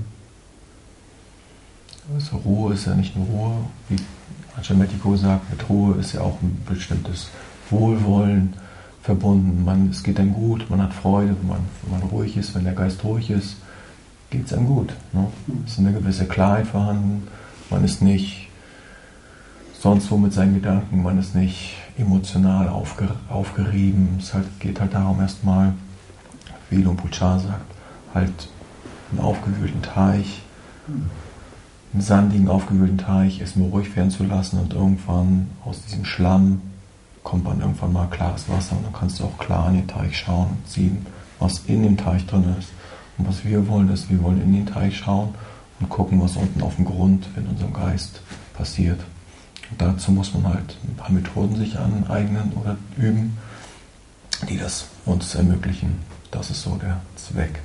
Also Ruhe ist ja nicht nur Ruhe, wie Ajahn Metiko sagt, mit Ruhe ist ja auch ein bestimmtes Wohlwollen verbunden. Man, es geht einem gut, man hat Freude, wenn man, wenn man ruhig ist, wenn der Geist ruhig ist, geht es einem gut. Ne? Es ist eine gewisse Klarheit vorhanden, man ist nicht sonst wo mit seinen Gedanken, man ist nicht emotional aufge, aufgerieben. Es halt, geht halt darum erstmal, wie Lumpur sagt, halt einen aufgewühlten Teich, einen sandigen, aufgewühlten Teich erstmal ruhig werden zu lassen und irgendwann aus diesem Schlamm kommt man irgendwann mal klares Wasser und dann kannst du auch klar in den Teich schauen und sehen, was in dem Teich drin ist. Und was wir wollen, ist, wir wollen in den Teich schauen und gucken, was unten auf dem Grund in unserem Geist passiert. Und dazu muss man halt ein paar Methoden sich aneignen oder üben, die das uns ermöglichen. Das ist so der Zweck.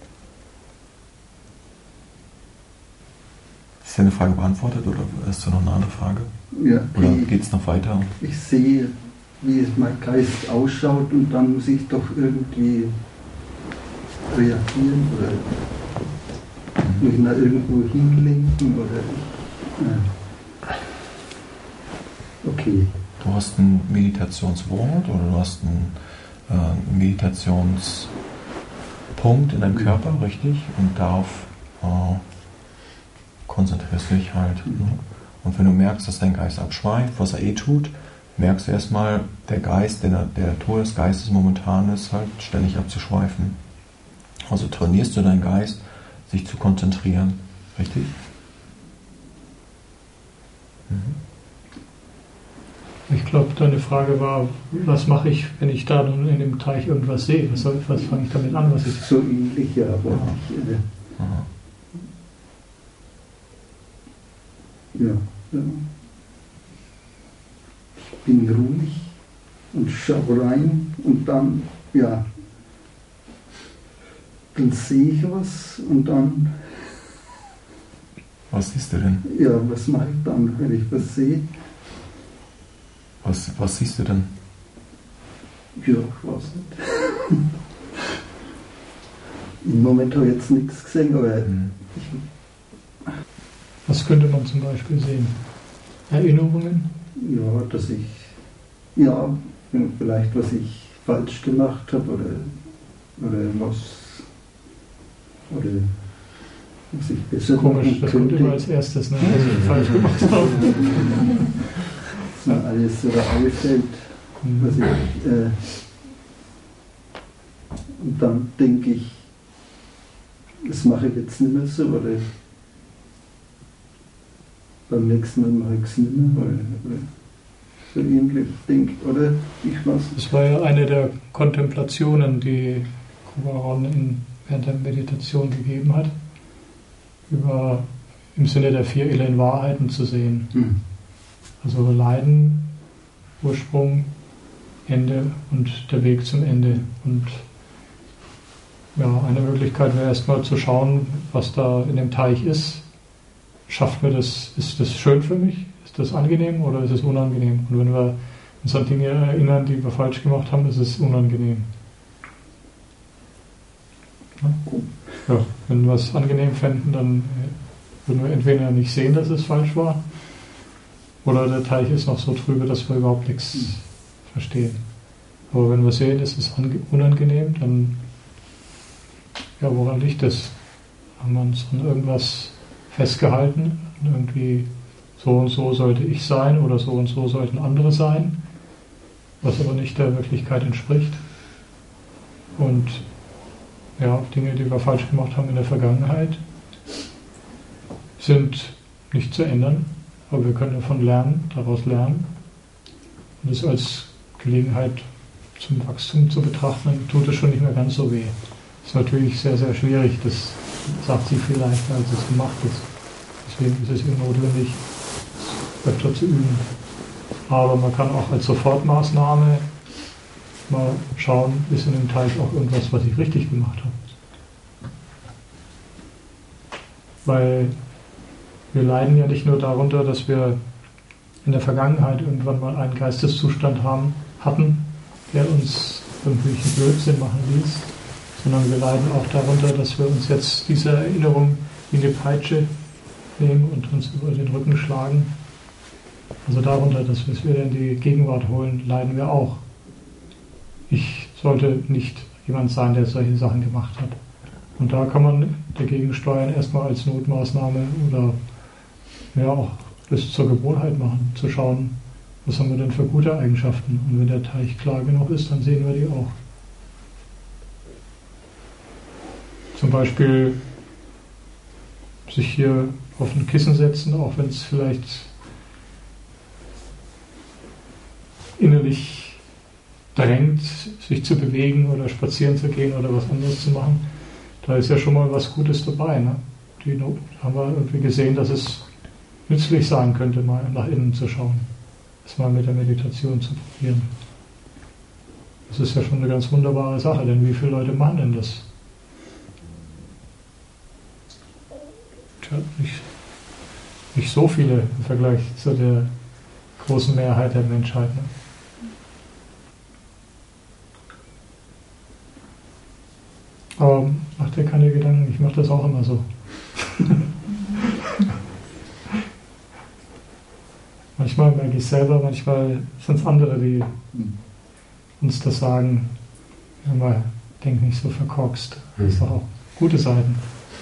Ist deine Frage beantwortet oder hast du noch eine andere Frage?
Ja,
Oder
ich,
geht es noch weiter?
ich sehe, wie mein Geist ausschaut und dann muss ich doch irgendwie reagieren oder mich nach irgendwo hinlenken oder ja. Okay.
Du hast ein Meditationswort oder du hast einen äh, Meditationspunkt in deinem Körper, richtig? Und darauf äh, konzentrierst du dich halt. Ne? Und wenn du merkst, dass dein Geist abschweift, was er eh tut, merkst du erstmal, der Geist, der, der Natur des Geistes momentan ist, halt ständig abzuschweifen. Also trainierst du deinen Geist, sich zu konzentrieren. Richtig? Mhm.
Ich glaube, deine Frage war, was mache ich, wenn ich da nun in dem Teich irgendwas sehe? Was, soll, was fange ich damit an? Was ich
So ähnlich, ja, aber
Aha.
ich, äh,
Aha.
ja, ja. Ich bin ruhig und schaue rein und dann, ja, dann sehe ich was und dann,
Was siehst du denn?
ja, was mache ich dann, wenn ich was sehe?
Was, was siehst du denn?
Ja, ich weiß nicht. Im Moment habe ich jetzt nichts gesehen, aber
Mhm.
ich,
Was könnte man zum Beispiel sehen? Erinnerungen?
ja, dass ich, ja, vielleicht was ich falsch gemacht habe oder, oder was, oder was ich besser
Komisch,
machen
das kommt immer
könnte.
als erstes, ne, was ich falsch gemacht habe.
Dass mir alles so einfällt, was ich, äh, und dann denke ich, das mache ich jetzt nicht mehr so, oder beim nächsten Mal mache ich es nicht mehr, oder, oder so ähnlich denkt, oder? Ich weiß nicht.
Das war ja eine der Kontemplationen, die Kumaran in, während der Meditation gegeben hat, über im Sinne der vier edlen Wahrheiten zu sehen.
Hm.
Also Leiden, Ursprung, Ende und der Weg zum Ende. Und ja, eine Möglichkeit wäre erstmal zu schauen, was da in dem Teich ist. Schafft mir das, ist das schön für mich? Ist das angenehm oder ist es unangenehm? Und wenn wir uns an Dinge erinnern, die wir falsch gemacht haben, ist es unangenehm. Ja, wenn wir es angenehm fänden, dann würden wir entweder nicht sehen, dass es falsch war, oder der Teich ist noch so trübe, dass wir überhaupt nichts mhm. verstehen. Aber wenn wir sehen, es ist unangenehm, dann, ja, woran liegt das? Haben wir uns an irgendwas festgehalten? Irgendwie, so und so sollte ich sein oder so und so sollten andere sein, was aber nicht der Wirklichkeit entspricht. Und ja, Dinge, die wir falsch gemacht haben in der Vergangenheit, sind nicht zu ändern, aber wir können davon lernen, daraus lernen und es als Gelegenheit zum Wachstum zu betrachten, dann tut es schon nicht mehr ganz so weh. Das ist natürlich sehr, sehr schwierig, das sagt sie viel leichter, als es gemacht ist. Deswegen ist es eben notwendig, es öfter zu üben. Aber man kann auch als Sofortmaßnahme mal schauen, ist in dem Teich auch irgendwas, was ich richtig gemacht habe. Weil wir leiden ja nicht nur darunter, dass wir in der Vergangenheit irgendwann mal einen Geisteszustand haben, hatten, der uns irgendwelchen Blödsinn machen ließ, sondern wir leiden auch darunter, dass wir uns jetzt diese Erinnerung wie eine Peitsche nehmen und uns über den Rücken schlagen. Also darunter, dass wir es wieder in die Gegenwart holen, leiden wir auch. Ich sollte nicht jemand sein, der solche Sachen gemacht hat. Und da kann man dagegen steuern, erstmal als Notmaßnahme oder ja auch das zur Gewohnheit machen, zu schauen, was haben wir denn für gute Eigenschaften. Und wenn der Teich klar genug ist, dann sehen wir die auch. Zum Beispiel sich hier auf ein Kissen setzen, auch wenn es vielleicht innerlich drängt, sich zu bewegen oder spazieren zu gehen oder was anderes zu machen. Da ist ja schon mal was Gutes dabei. Ne? Die haben wir irgendwie gesehen, dass es nützlich sein könnte, mal nach innen zu schauen. Das mal mit der Meditation zu probieren. Das ist ja schon eine ganz wunderbare Sache, denn wie viele Leute machen denn das? Tja, nicht, nicht so viele im Vergleich zu der großen Mehrheit der Menschheit. Ne? Aber mach dir keine Gedanken, ich mache das auch immer so. Manchmal merke ich selber, manchmal sind es andere, die uns das sagen. Immer denk nicht so verkorkst. Das ist doch auch gute Seiten.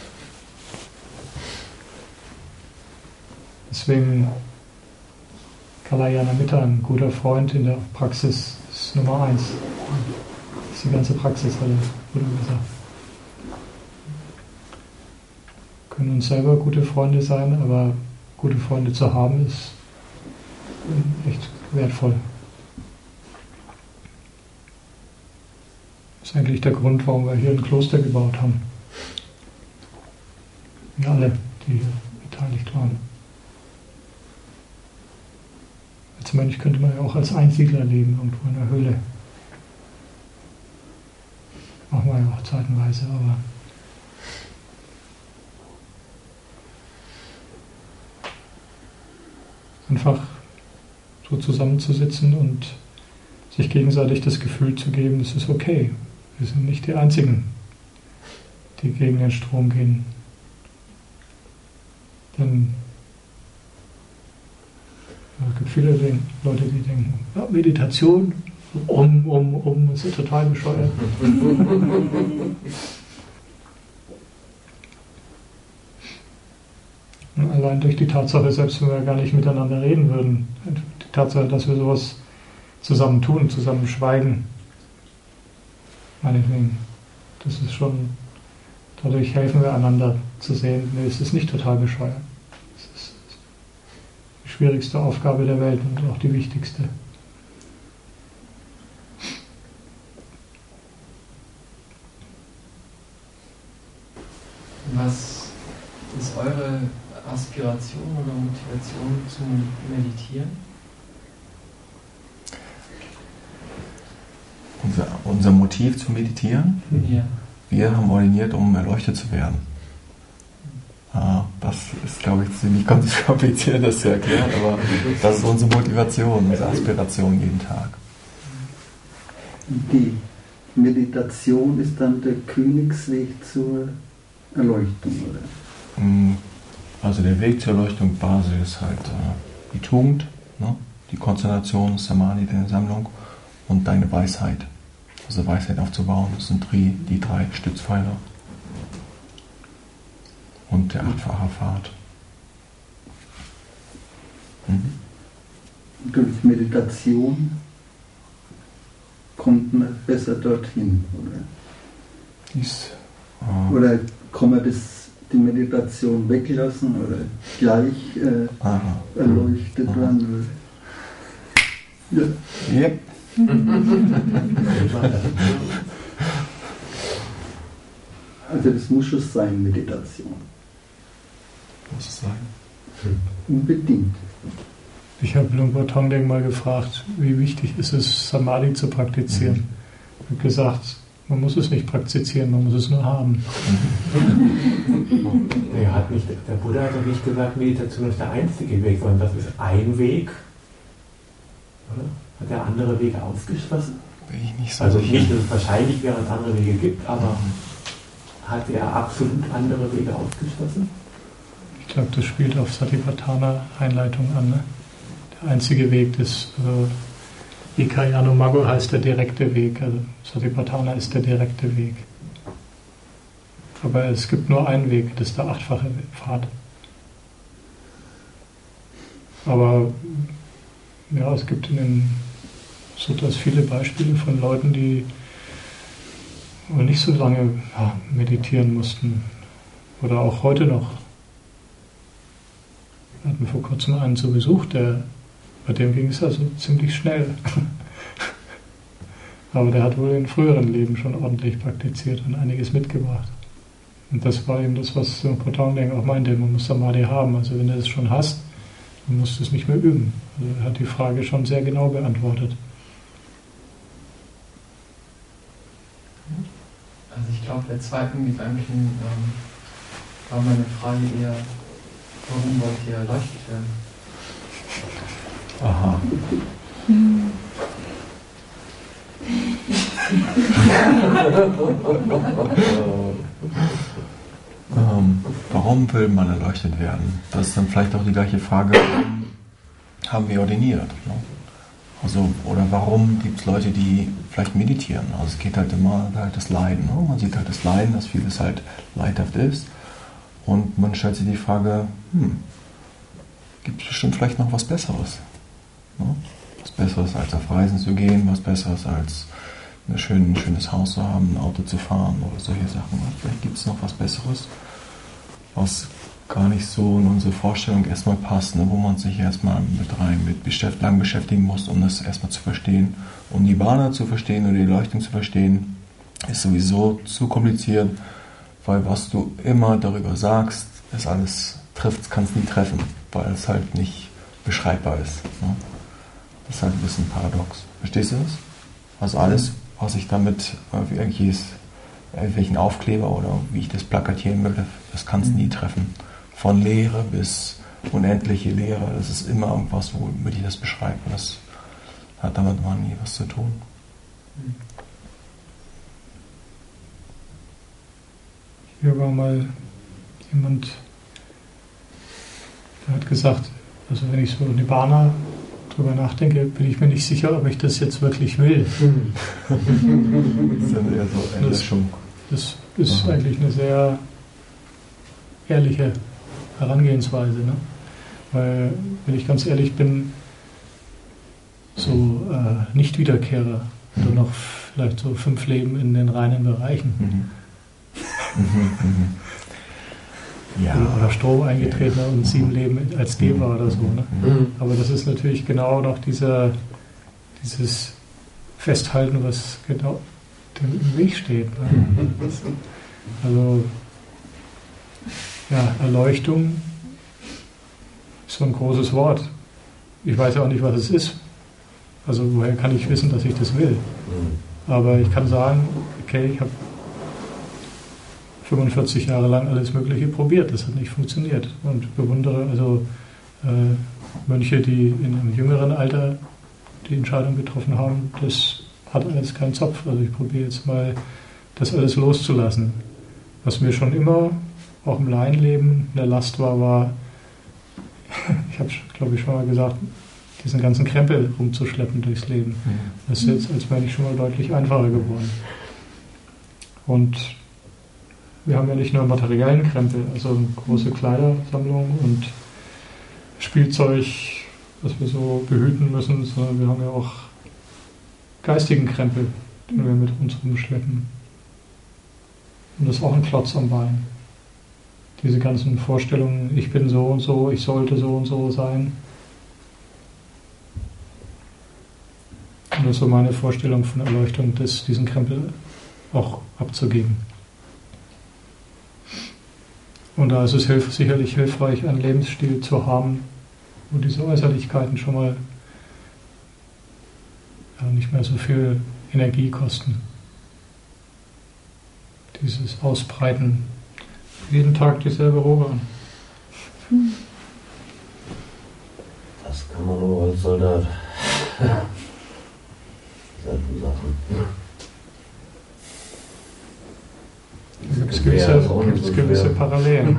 Deswegen Kalayana Mitta, ein guter Freund in der Praxis, ist Nummer eins. Das ist die ganze Praxis, hat er gesagt. Können uns selber gute Freunde sein, aber gute Freunde zu haben ist echt wertvoll. Das ist eigentlich der Grund, warum wir hier ein Kloster gebaut haben. Wir alle, die hier beteiligt waren. Als Mönch könnte man ja auch als Einsiedler leben, irgendwo in der Höhle. Machen wir ja auch zeitenweise, aber einfach so zusammenzusitzen und sich gegenseitig das Gefühl zu geben, es ist okay. Wir sind nicht die Einzigen, die gegen den Strom gehen. Denn es gibt viele Leute, die denken, ja, Meditation, um, um, um, ist ja total bescheuert. Allein durch die Tatsache, selbst wenn wir gar nicht miteinander reden würden, die Tatsache, dass wir sowas zusammen tun, zusammen schweigen, meinetwegen, das ist schon, dadurch helfen wir einander zu sehen, nee, es ist nicht total bescheuert. Es ist die schwierigste Aufgabe der Welt und auch die wichtigste.
Was ist eure Aspiration oder Motivation zum Meditieren?
Unser, unser Motiv zum Meditieren?
Ja.
Wir haben ordiniert, um erleuchtet zu werden. Ah, das ist, glaube ich, ziemlich kompliziert, das zu erklären, aber das ist unsere Motivation, unsere Aspiration jeden Tag.
Die Meditation ist dann der Königsweg zur Erleuchtung, oder?
Also der Weg zur Erleuchtung Basis ist halt äh, die Tugend, ne? Die Konzentration, Samadhi, deine Sammlung und deine Weisheit. Also Weisheit aufzubauen, das sind die, die drei Stützpfeiler. Und der achtfache Pfad. Mhm.
Durch Meditation kommt man besser dorthin, oder?
Dies, äh,
oder kann man das, die Meditation weglassen oder gleich äh, erleuchtet
aha.
werden? Ja.
Yep.
Also das muss schon sein, Meditation.
Muss es sein?
Unbedingt.
Ich habe Lumpur Tongdeng mal gefragt, wie wichtig ist es, Samadhi zu praktizieren. Mhm. Er hat gesagt, man muss es nicht praktizieren, man muss es nur haben.
Er hat nicht, der Buddha hat ja nicht gesagt, Meditation ist der einzige Weg, sondern das ist ein Weg. Oder? Hat er andere Wege ausgeschlossen?
Bin ich nicht so
also
sicher.
nicht, dass es wahrscheinlich wäre, dass es andere Wege gibt, aber hat er absolut andere Wege ausgeschlossen?
Ich glaube, das spielt auf Satipatthana-Einleitung an. Ne? Der einzige Weg des äh, Ikayano Maggo heißt der direkte Weg. Also Satipatthana ist der direkte Weg. Aber es gibt nur einen Weg, das ist der achtfache Pfad. Aber ja, es gibt in den Sutras viele Beispiele von Leuten, die nicht so lange ja, meditieren mussten. Oder auch heute noch. Wir hatten vor kurzem einen zu Besuch, der, bei dem ging es also ziemlich schnell. Aber der hat wohl in früheren Leben schon ordentlich praktiziert und einiges mitgebracht. Und das war eben das, was Lumpur Tongdeng auch meinte, man muss Samadhi haben. Also wenn du es schon hast, dann musst du es nicht mehr üben. Also er hat die Frage schon sehr genau beantwortet.
Also ich glaube, der zweiten Gedanken ähm, war meine Frage eher, warum wollt ihr erleuchtet werden?
Aha. ähm, warum will man erleuchtet werden? Das ist dann vielleicht auch die gleiche Frage, warum haben wir ordiniert? Ne? Also, oder warum gibt es Leute, die vielleicht meditieren? Also es geht halt immer halt das Leiden. Ne? Man sieht halt das Leiden, dass vieles halt leidhaft ist. Und man stellt sich die Frage, hm, gibt es bestimmt vielleicht noch was Besseres? Ne? Was Besseres als auf Reisen zu gehen, was Besseres als ein, schön, ein schönes Haus zu haben, ein Auto zu fahren oder solche Sachen. Vielleicht gibt es noch was Besseres, was gar nicht so in unsere Vorstellung erstmal passt, ne? Wo man sich erstmal mit rein, mit beschäft, lang beschäftigen muss, um das erstmal zu verstehen. Um Nibbana zu verstehen oder die Leuchtung zu verstehen, ist sowieso zu kompliziert, weil was du immer darüber sagst, ist alles trifft, kann es nie treffen, weil es halt nicht beschreibbar ist. Ne? Das ist halt ein bisschen paradox. Verstehst du das? Also alles, was ich damit äh, irgendwelches, irgendwelchen Aufkleber oder wie ich das plakatieren will, das kann es nie treffen. Von Lehre bis unendliche Lehre, das ist immer irgendwas, womit ich das beschreibe. Das hat damit mal nie was zu tun.
Hier war mal jemand, der hat gesagt, also wenn ich so Nibbana drüber nachdenke, bin ich mir nicht sicher, ob ich das jetzt wirklich will.
Das ist dann eher so eine Enttäuschung.
Das ist Aha. eigentlich eine sehr ehrliche Herangehensweise. Ne? Weil, wenn ich ganz ehrlich bin, so äh, Nicht-Wiederkehrer mhm. oder noch vielleicht so fünf Leben in den reinen Bereichen.
Mhm. Mhm, mhm. Ja.
Oder Strom eingetretener und sieben Leben als Deva mhm. oder so. Ne?
Mhm.
Aber das ist natürlich genau noch dieser, dieses Festhalten, was genau dem im Weg steht. Ne?
Mhm.
Also ja, Erleuchtung ist so ein großes Wort. Ich weiß ja auch nicht, was es ist. Also woher kann ich wissen, dass ich das will? Aber ich kann sagen, okay, ich habe fünfundvierzig Jahre lang alles Mögliche probiert, das hat nicht funktioniert. Und bewundere also äh, Mönche, die in einem jüngeren Alter die Entscheidung getroffen haben, das hat alles keinen Zopf. Also ich probiere jetzt mal, das alles loszulassen. Was mir schon immer, auch im Laienleben, eine Last war, war, ich habe, glaube ich, schon mal gesagt, diesen ganzen Krempel rumzuschleppen durchs Leben. Das ist jetzt als Mensch schon mal deutlich einfacher geworden. Und wir haben ja nicht nur materiellen Krempel, also eine große Kleidersammlung und Spielzeug, das wir so behüten müssen, sondern wir haben ja auch geistigen Krempel, den wir mit uns rumschleppen. Und das ist auch ein Klotz am Bein. Diese ganzen Vorstellungen, ich bin so und so, ich sollte so und so sein. Und das ist so meine Vorstellung von Erleuchtung, das, diesen Krempel auch abzugeben. Und da ist es hilf, sicherlich hilfreich, einen Lebensstil zu haben, wo diese Äußerlichkeiten schon mal ja, nicht mehr so viel Energie kosten. Dieses Ausbreiten, jeden Tag dieselbe Robe an.
Das kann man nur als Soldat. Selten Sachen.
Es gibt gewisse, gibt's gewisse Parallelen.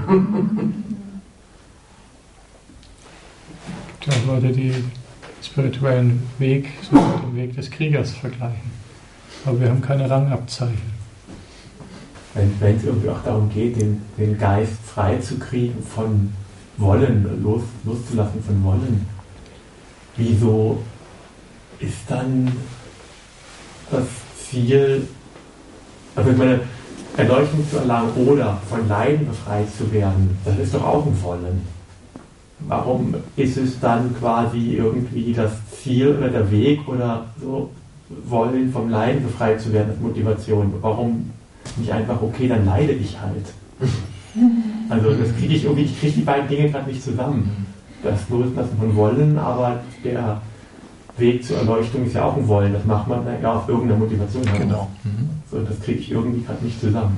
Es gibt ja auch Leute, die den spirituellen Weg so mit dem Weg des Kriegers vergleichen. Aber wir haben keine Rangabzeichen.
Wenn es irgendwie auch darum geht, den, den Geist frei zu kriegen von Wollen, los, loszulassen von Wollen, wieso ist dann das Ziel, also ich meine, Erleuchtung zu erlangen oder von Leiden befreit zu werden, das ist doch auch ein Wollen. Warum ist es dann quasi irgendwie das Ziel oder der Weg oder so, Wollen vom Leiden befreit zu werden als Motivation? Warum nicht einfach, okay, dann leide ich halt? Also das kriege ich irgendwie, ich kriege die beiden Dinge gerade nicht zusammen. Das Loslassen von Wollen, aber der Weg zur Erleuchtung ist ja auch ein Wollen. Das macht man ja auf irgendeiner Motivation.
Genau. Mhm.
So, das kriege ich irgendwie gerade nicht zusammen.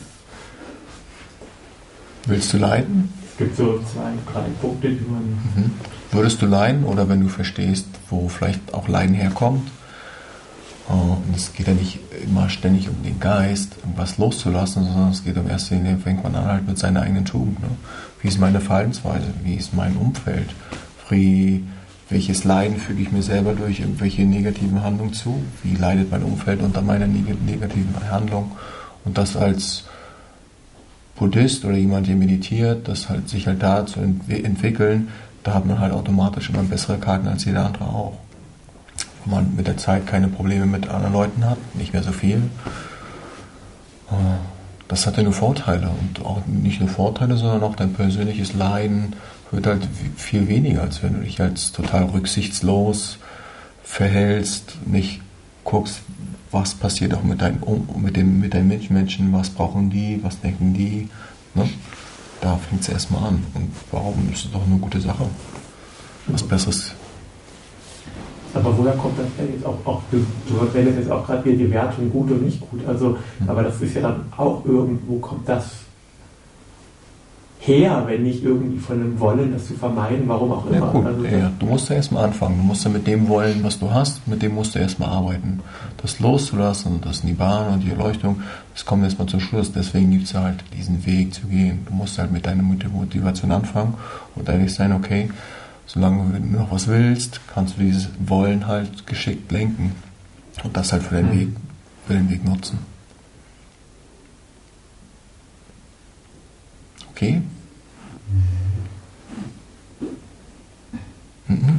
Willst du leiden?
Es gibt so zwei, drei Punkte, die man...
Mhm. Würdest du leiden oder wenn du verstehst, wo vielleicht auch Leiden herkommt? Und es geht ja nicht immer ständig um den Geist, irgendwas loszulassen, sondern es geht um erster Linie, fängt man an halt mit seiner eigenen Tugend. Ne? Wie ist meine Verhaltensweise? Wie ist mein Umfeld? Wie, welches Leiden füge ich mir selber durch irgendwelche negativen Handlungen zu? Wie leidet mein Umfeld unter meiner negativen Handlung? Und das als Buddhist oder jemand, der meditiert, das halt sich halt da zu ent- entwickeln, da hat man halt automatisch immer bessere Karten als jeder andere auch. Wenn man mit der Zeit keine Probleme mit anderen Leuten hat, nicht mehr so viel. Das hat ja nur Vorteile und auch nicht nur Vorteile, sondern auch dein persönliches Leiden wird halt viel weniger, als wenn du dich als total rücksichtslos verhältst, nicht guckst, was passiert auch mit deinen, mit dem, mit deinen Mitmenschen, was brauchen die, was denken die. Ne? Da fängt es erstmal an. Und warum ist es doch eine gute Sache? Was Besseres.
Aber woher kommt das denn jetzt auch? auch du, du verwendest jetzt auch gerade wieder die Wertung gut und nicht gut. Also, mhm. Aber das ist ja dann auch irgendwo, kommt das her, wenn nicht irgendwie von einem Wollen, das zu vermeiden, warum auch immer.
Ja, gut,
also,
ja, du musst ja erstmal anfangen. Du musst ja mit dem Wollen, was du hast, mit dem musst du erstmal arbeiten. Das loszulassen, das Nibbana und die Erleuchtung, das kommt erstmal zum Schluss. Deswegen gibt es halt diesen Weg zu gehen. Du musst halt mit deiner Motivation anfangen und ehrlich sein, okay, solange du noch was willst, kannst du dieses Wollen halt geschickt lenken und das halt für den Weg, für den Weg nutzen. Okay? Mhm.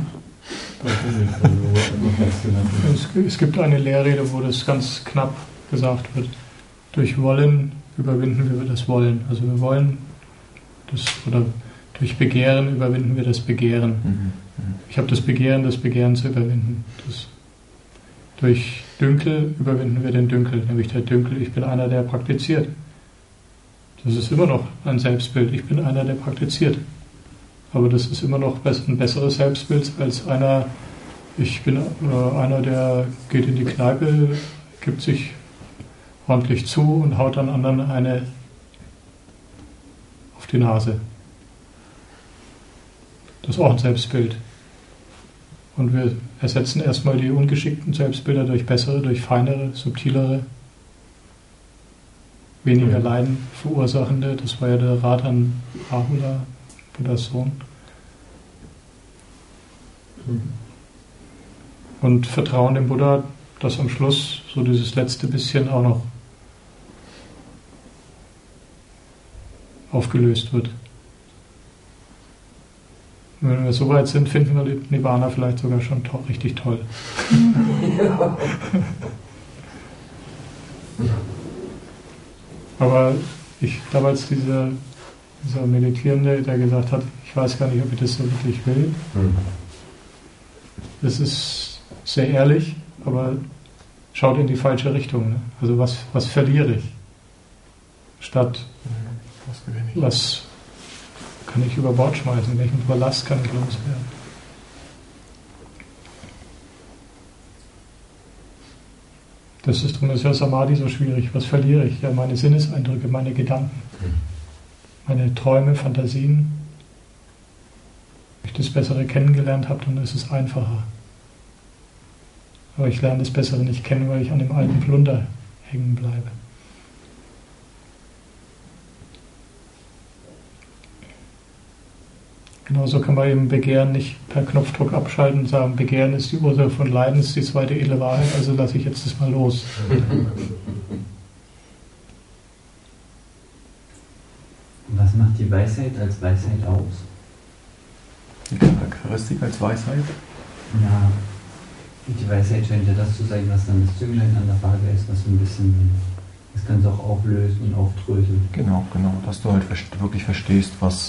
Es, es gibt eine Lehrrede, wo das ganz knapp gesagt wird. Durch Wollen überwinden wir das Wollen. Also wir wollen das, oder durch Begehren überwinden wir das Begehren. Mhm. Ich habe das Begehren, das Begehren zu überwinden. Das, durch Dünkel überwinden wir den Dünkel, nämlich der Dünkel, ich bin einer, der praktiziert. Das ist immer noch ein Selbstbild, ich bin einer, der praktiziert. Aber das ist immer noch ein besseres Selbstbild als einer, ich bin äh, einer, der geht in die Kneipe, gibt sich ordentlich zu und haut dann anderen eine auf die Nase. Das ist auch ein Selbstbild. Und wir ersetzen erstmal die ungeschickten Selbstbilder durch bessere, durch feinere, subtilere, weniger Leiden verursachende. Das war ja der Rat an Rahula, Buddhas Sohn. Und vertrauen dem Buddha, dass am Schluss so dieses letzte bisschen auch noch aufgelöst wird. Und wenn wir so weit sind, finden wir Nibbana vielleicht sogar schon to- richtig toll. Ja. Aber ich glaube, als dieser, dieser Meditierende, der gesagt hat, ich weiß gar nicht, ob ich das so wirklich will, mhm. das ist sehr ehrlich, aber schaut in die falsche Richtung. Ne? Also was, was verliere ich? Statt was, was kann ich über Bord schmeißen? Welchen Ballast kann ich loswerden? Das ist drum ist ja Samadhi so schwierig. Was verliere ich? Ja, meine Sinneseindrücke, meine Gedanken, meine Träume, Fantasien. Wenn ich das Bessere kennengelernt habe, dann ist es einfacher. Aber ich lerne das Bessere nicht kennen, weil ich an dem alten Plunder hängen bleibe. Genauso kann man eben Begehren nicht per Knopfdruck abschalten und sagen, Begehren ist die Ursache von Leiden, ist die zweite edle Wahrheit, also lasse ich jetzt das mal los.
Was macht die Weisheit als Weisheit aus?
Die Charakteristik als Weisheit?
Ja, die Weisheit scheint ja das zu sein, was dann das Zünglein an der Waage ist, was so ein bisschen, das kann es auch auflösen und aufdröseln.
Genau, genau, dass du halt wirklich verstehst, was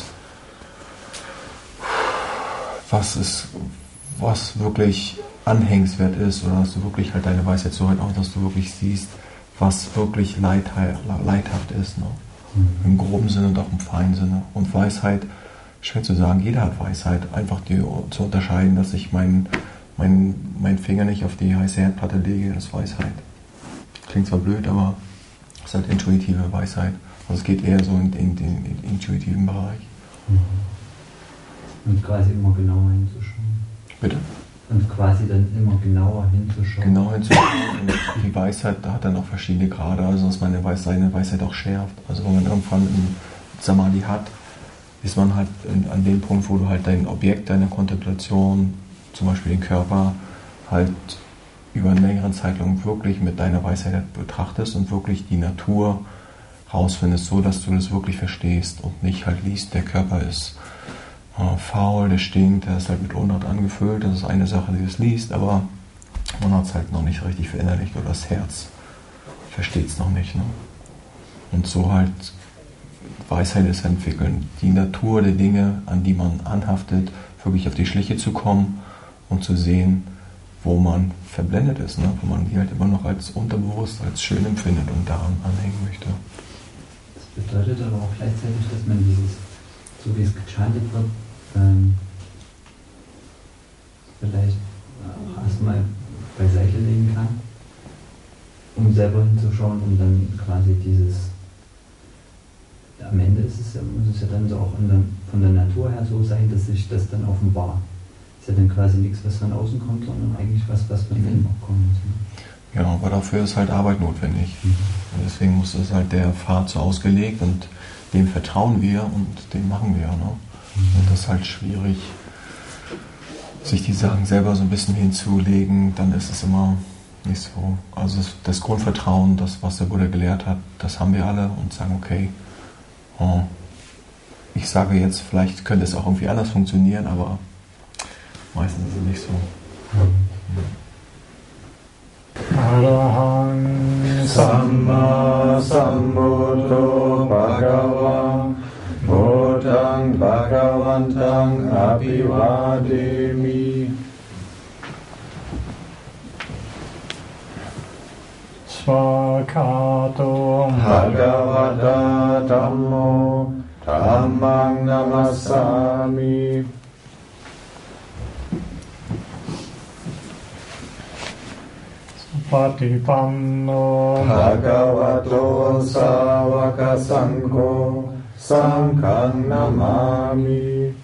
was ist, was wirklich anhängenswert ist, oder dass du wirklich halt deine Weisheit so halt auch, dass du wirklich siehst, was wirklich leidhaft, leidhaft ist, ne? Mhm. Im groben Sinne und auch im feinen Sinne. Und Weisheit, schwer zu sagen, jeder hat Weisheit, einfach die zu unterscheiden, dass ich meinen mein, mein Finger nicht auf die heiße Herdplatte lege, das ist Weisheit. Klingt zwar blöd, aber es ist halt intuitive Weisheit. Also es geht eher so in, in den in, in intuitiven Bereich.
Mhm. Und quasi immer genauer hinzuschauen.
Bitte?
Und quasi dann immer genauer hinzuschauen.
Genau hinzuschauen. Und die Weisheit, da hat dann auch verschiedene Grade, also dass meine Weisheit, seine Weisheit auch schärft. Also wenn man irgendwann einen Samadhi hat, ist man halt an dem Punkt, wo du halt dein Objekt deiner Kontemplation, zum Beispiel den Körper, halt über einen längeren Zeitraum wirklich mit deiner Weisheit betrachtest und wirklich die Natur rausfindest, so dass du das wirklich verstehst und nicht halt liest, der Körper ist Uh, faul, der stinkt, der ist halt mit Unrat angefüllt, das ist eine Sache, die es liest, aber man hat es halt noch nicht richtig verinnerlicht oder das Herz versteht es noch nicht. Ne? Und so halt Weisheit ist entwickeln, die Natur der Dinge, an die man anhaftet, wirklich auf die Schliche zu kommen und zu sehen, wo man verblendet ist, ne? Wo man die halt immer noch als unterbewusst, als schön empfindet und daran anhängen möchte.
Das bedeutet aber auch gleichzeitig, dass man dieses, so wie es gechantet wird, ähm, vielleicht auch erstmal beiseite legen kann, um selber hinzuschauen, um dann quasi dieses, am Ende ist es ja, muss es ja dann so auch der, von der Natur her so sein, dass sich das dann offenbart. Ist ja dann quasi nichts, was von außen kommt, sondern eigentlich was, was von innen auch kommen muss. Ne?
Ja, aber dafür ist halt Arbeit notwendig. Mhm. Und deswegen muss es halt der Pfad so ausgelegt und dem vertrauen wir und den machen wir. Ne? Und das ist halt schwierig, sich die Sachen selber so ein bisschen hinzulegen, dann ist es immer nicht so. Also das Grundvertrauen, das, was der Buddha gelehrt hat, das haben wir alle und sagen, okay, oh, ich sage jetzt, vielleicht könnte es auch irgendwie anders funktionieren, aber meistens ist es nicht so.
Arahang Samma Sambuddho Bhagava Buddhang Bhagavantang Abhivademi
Svakato
Bhagavata Dhammo Dhammang Namassami
Patipanno
Bhagavato Savaka Sangho Sanghang Namami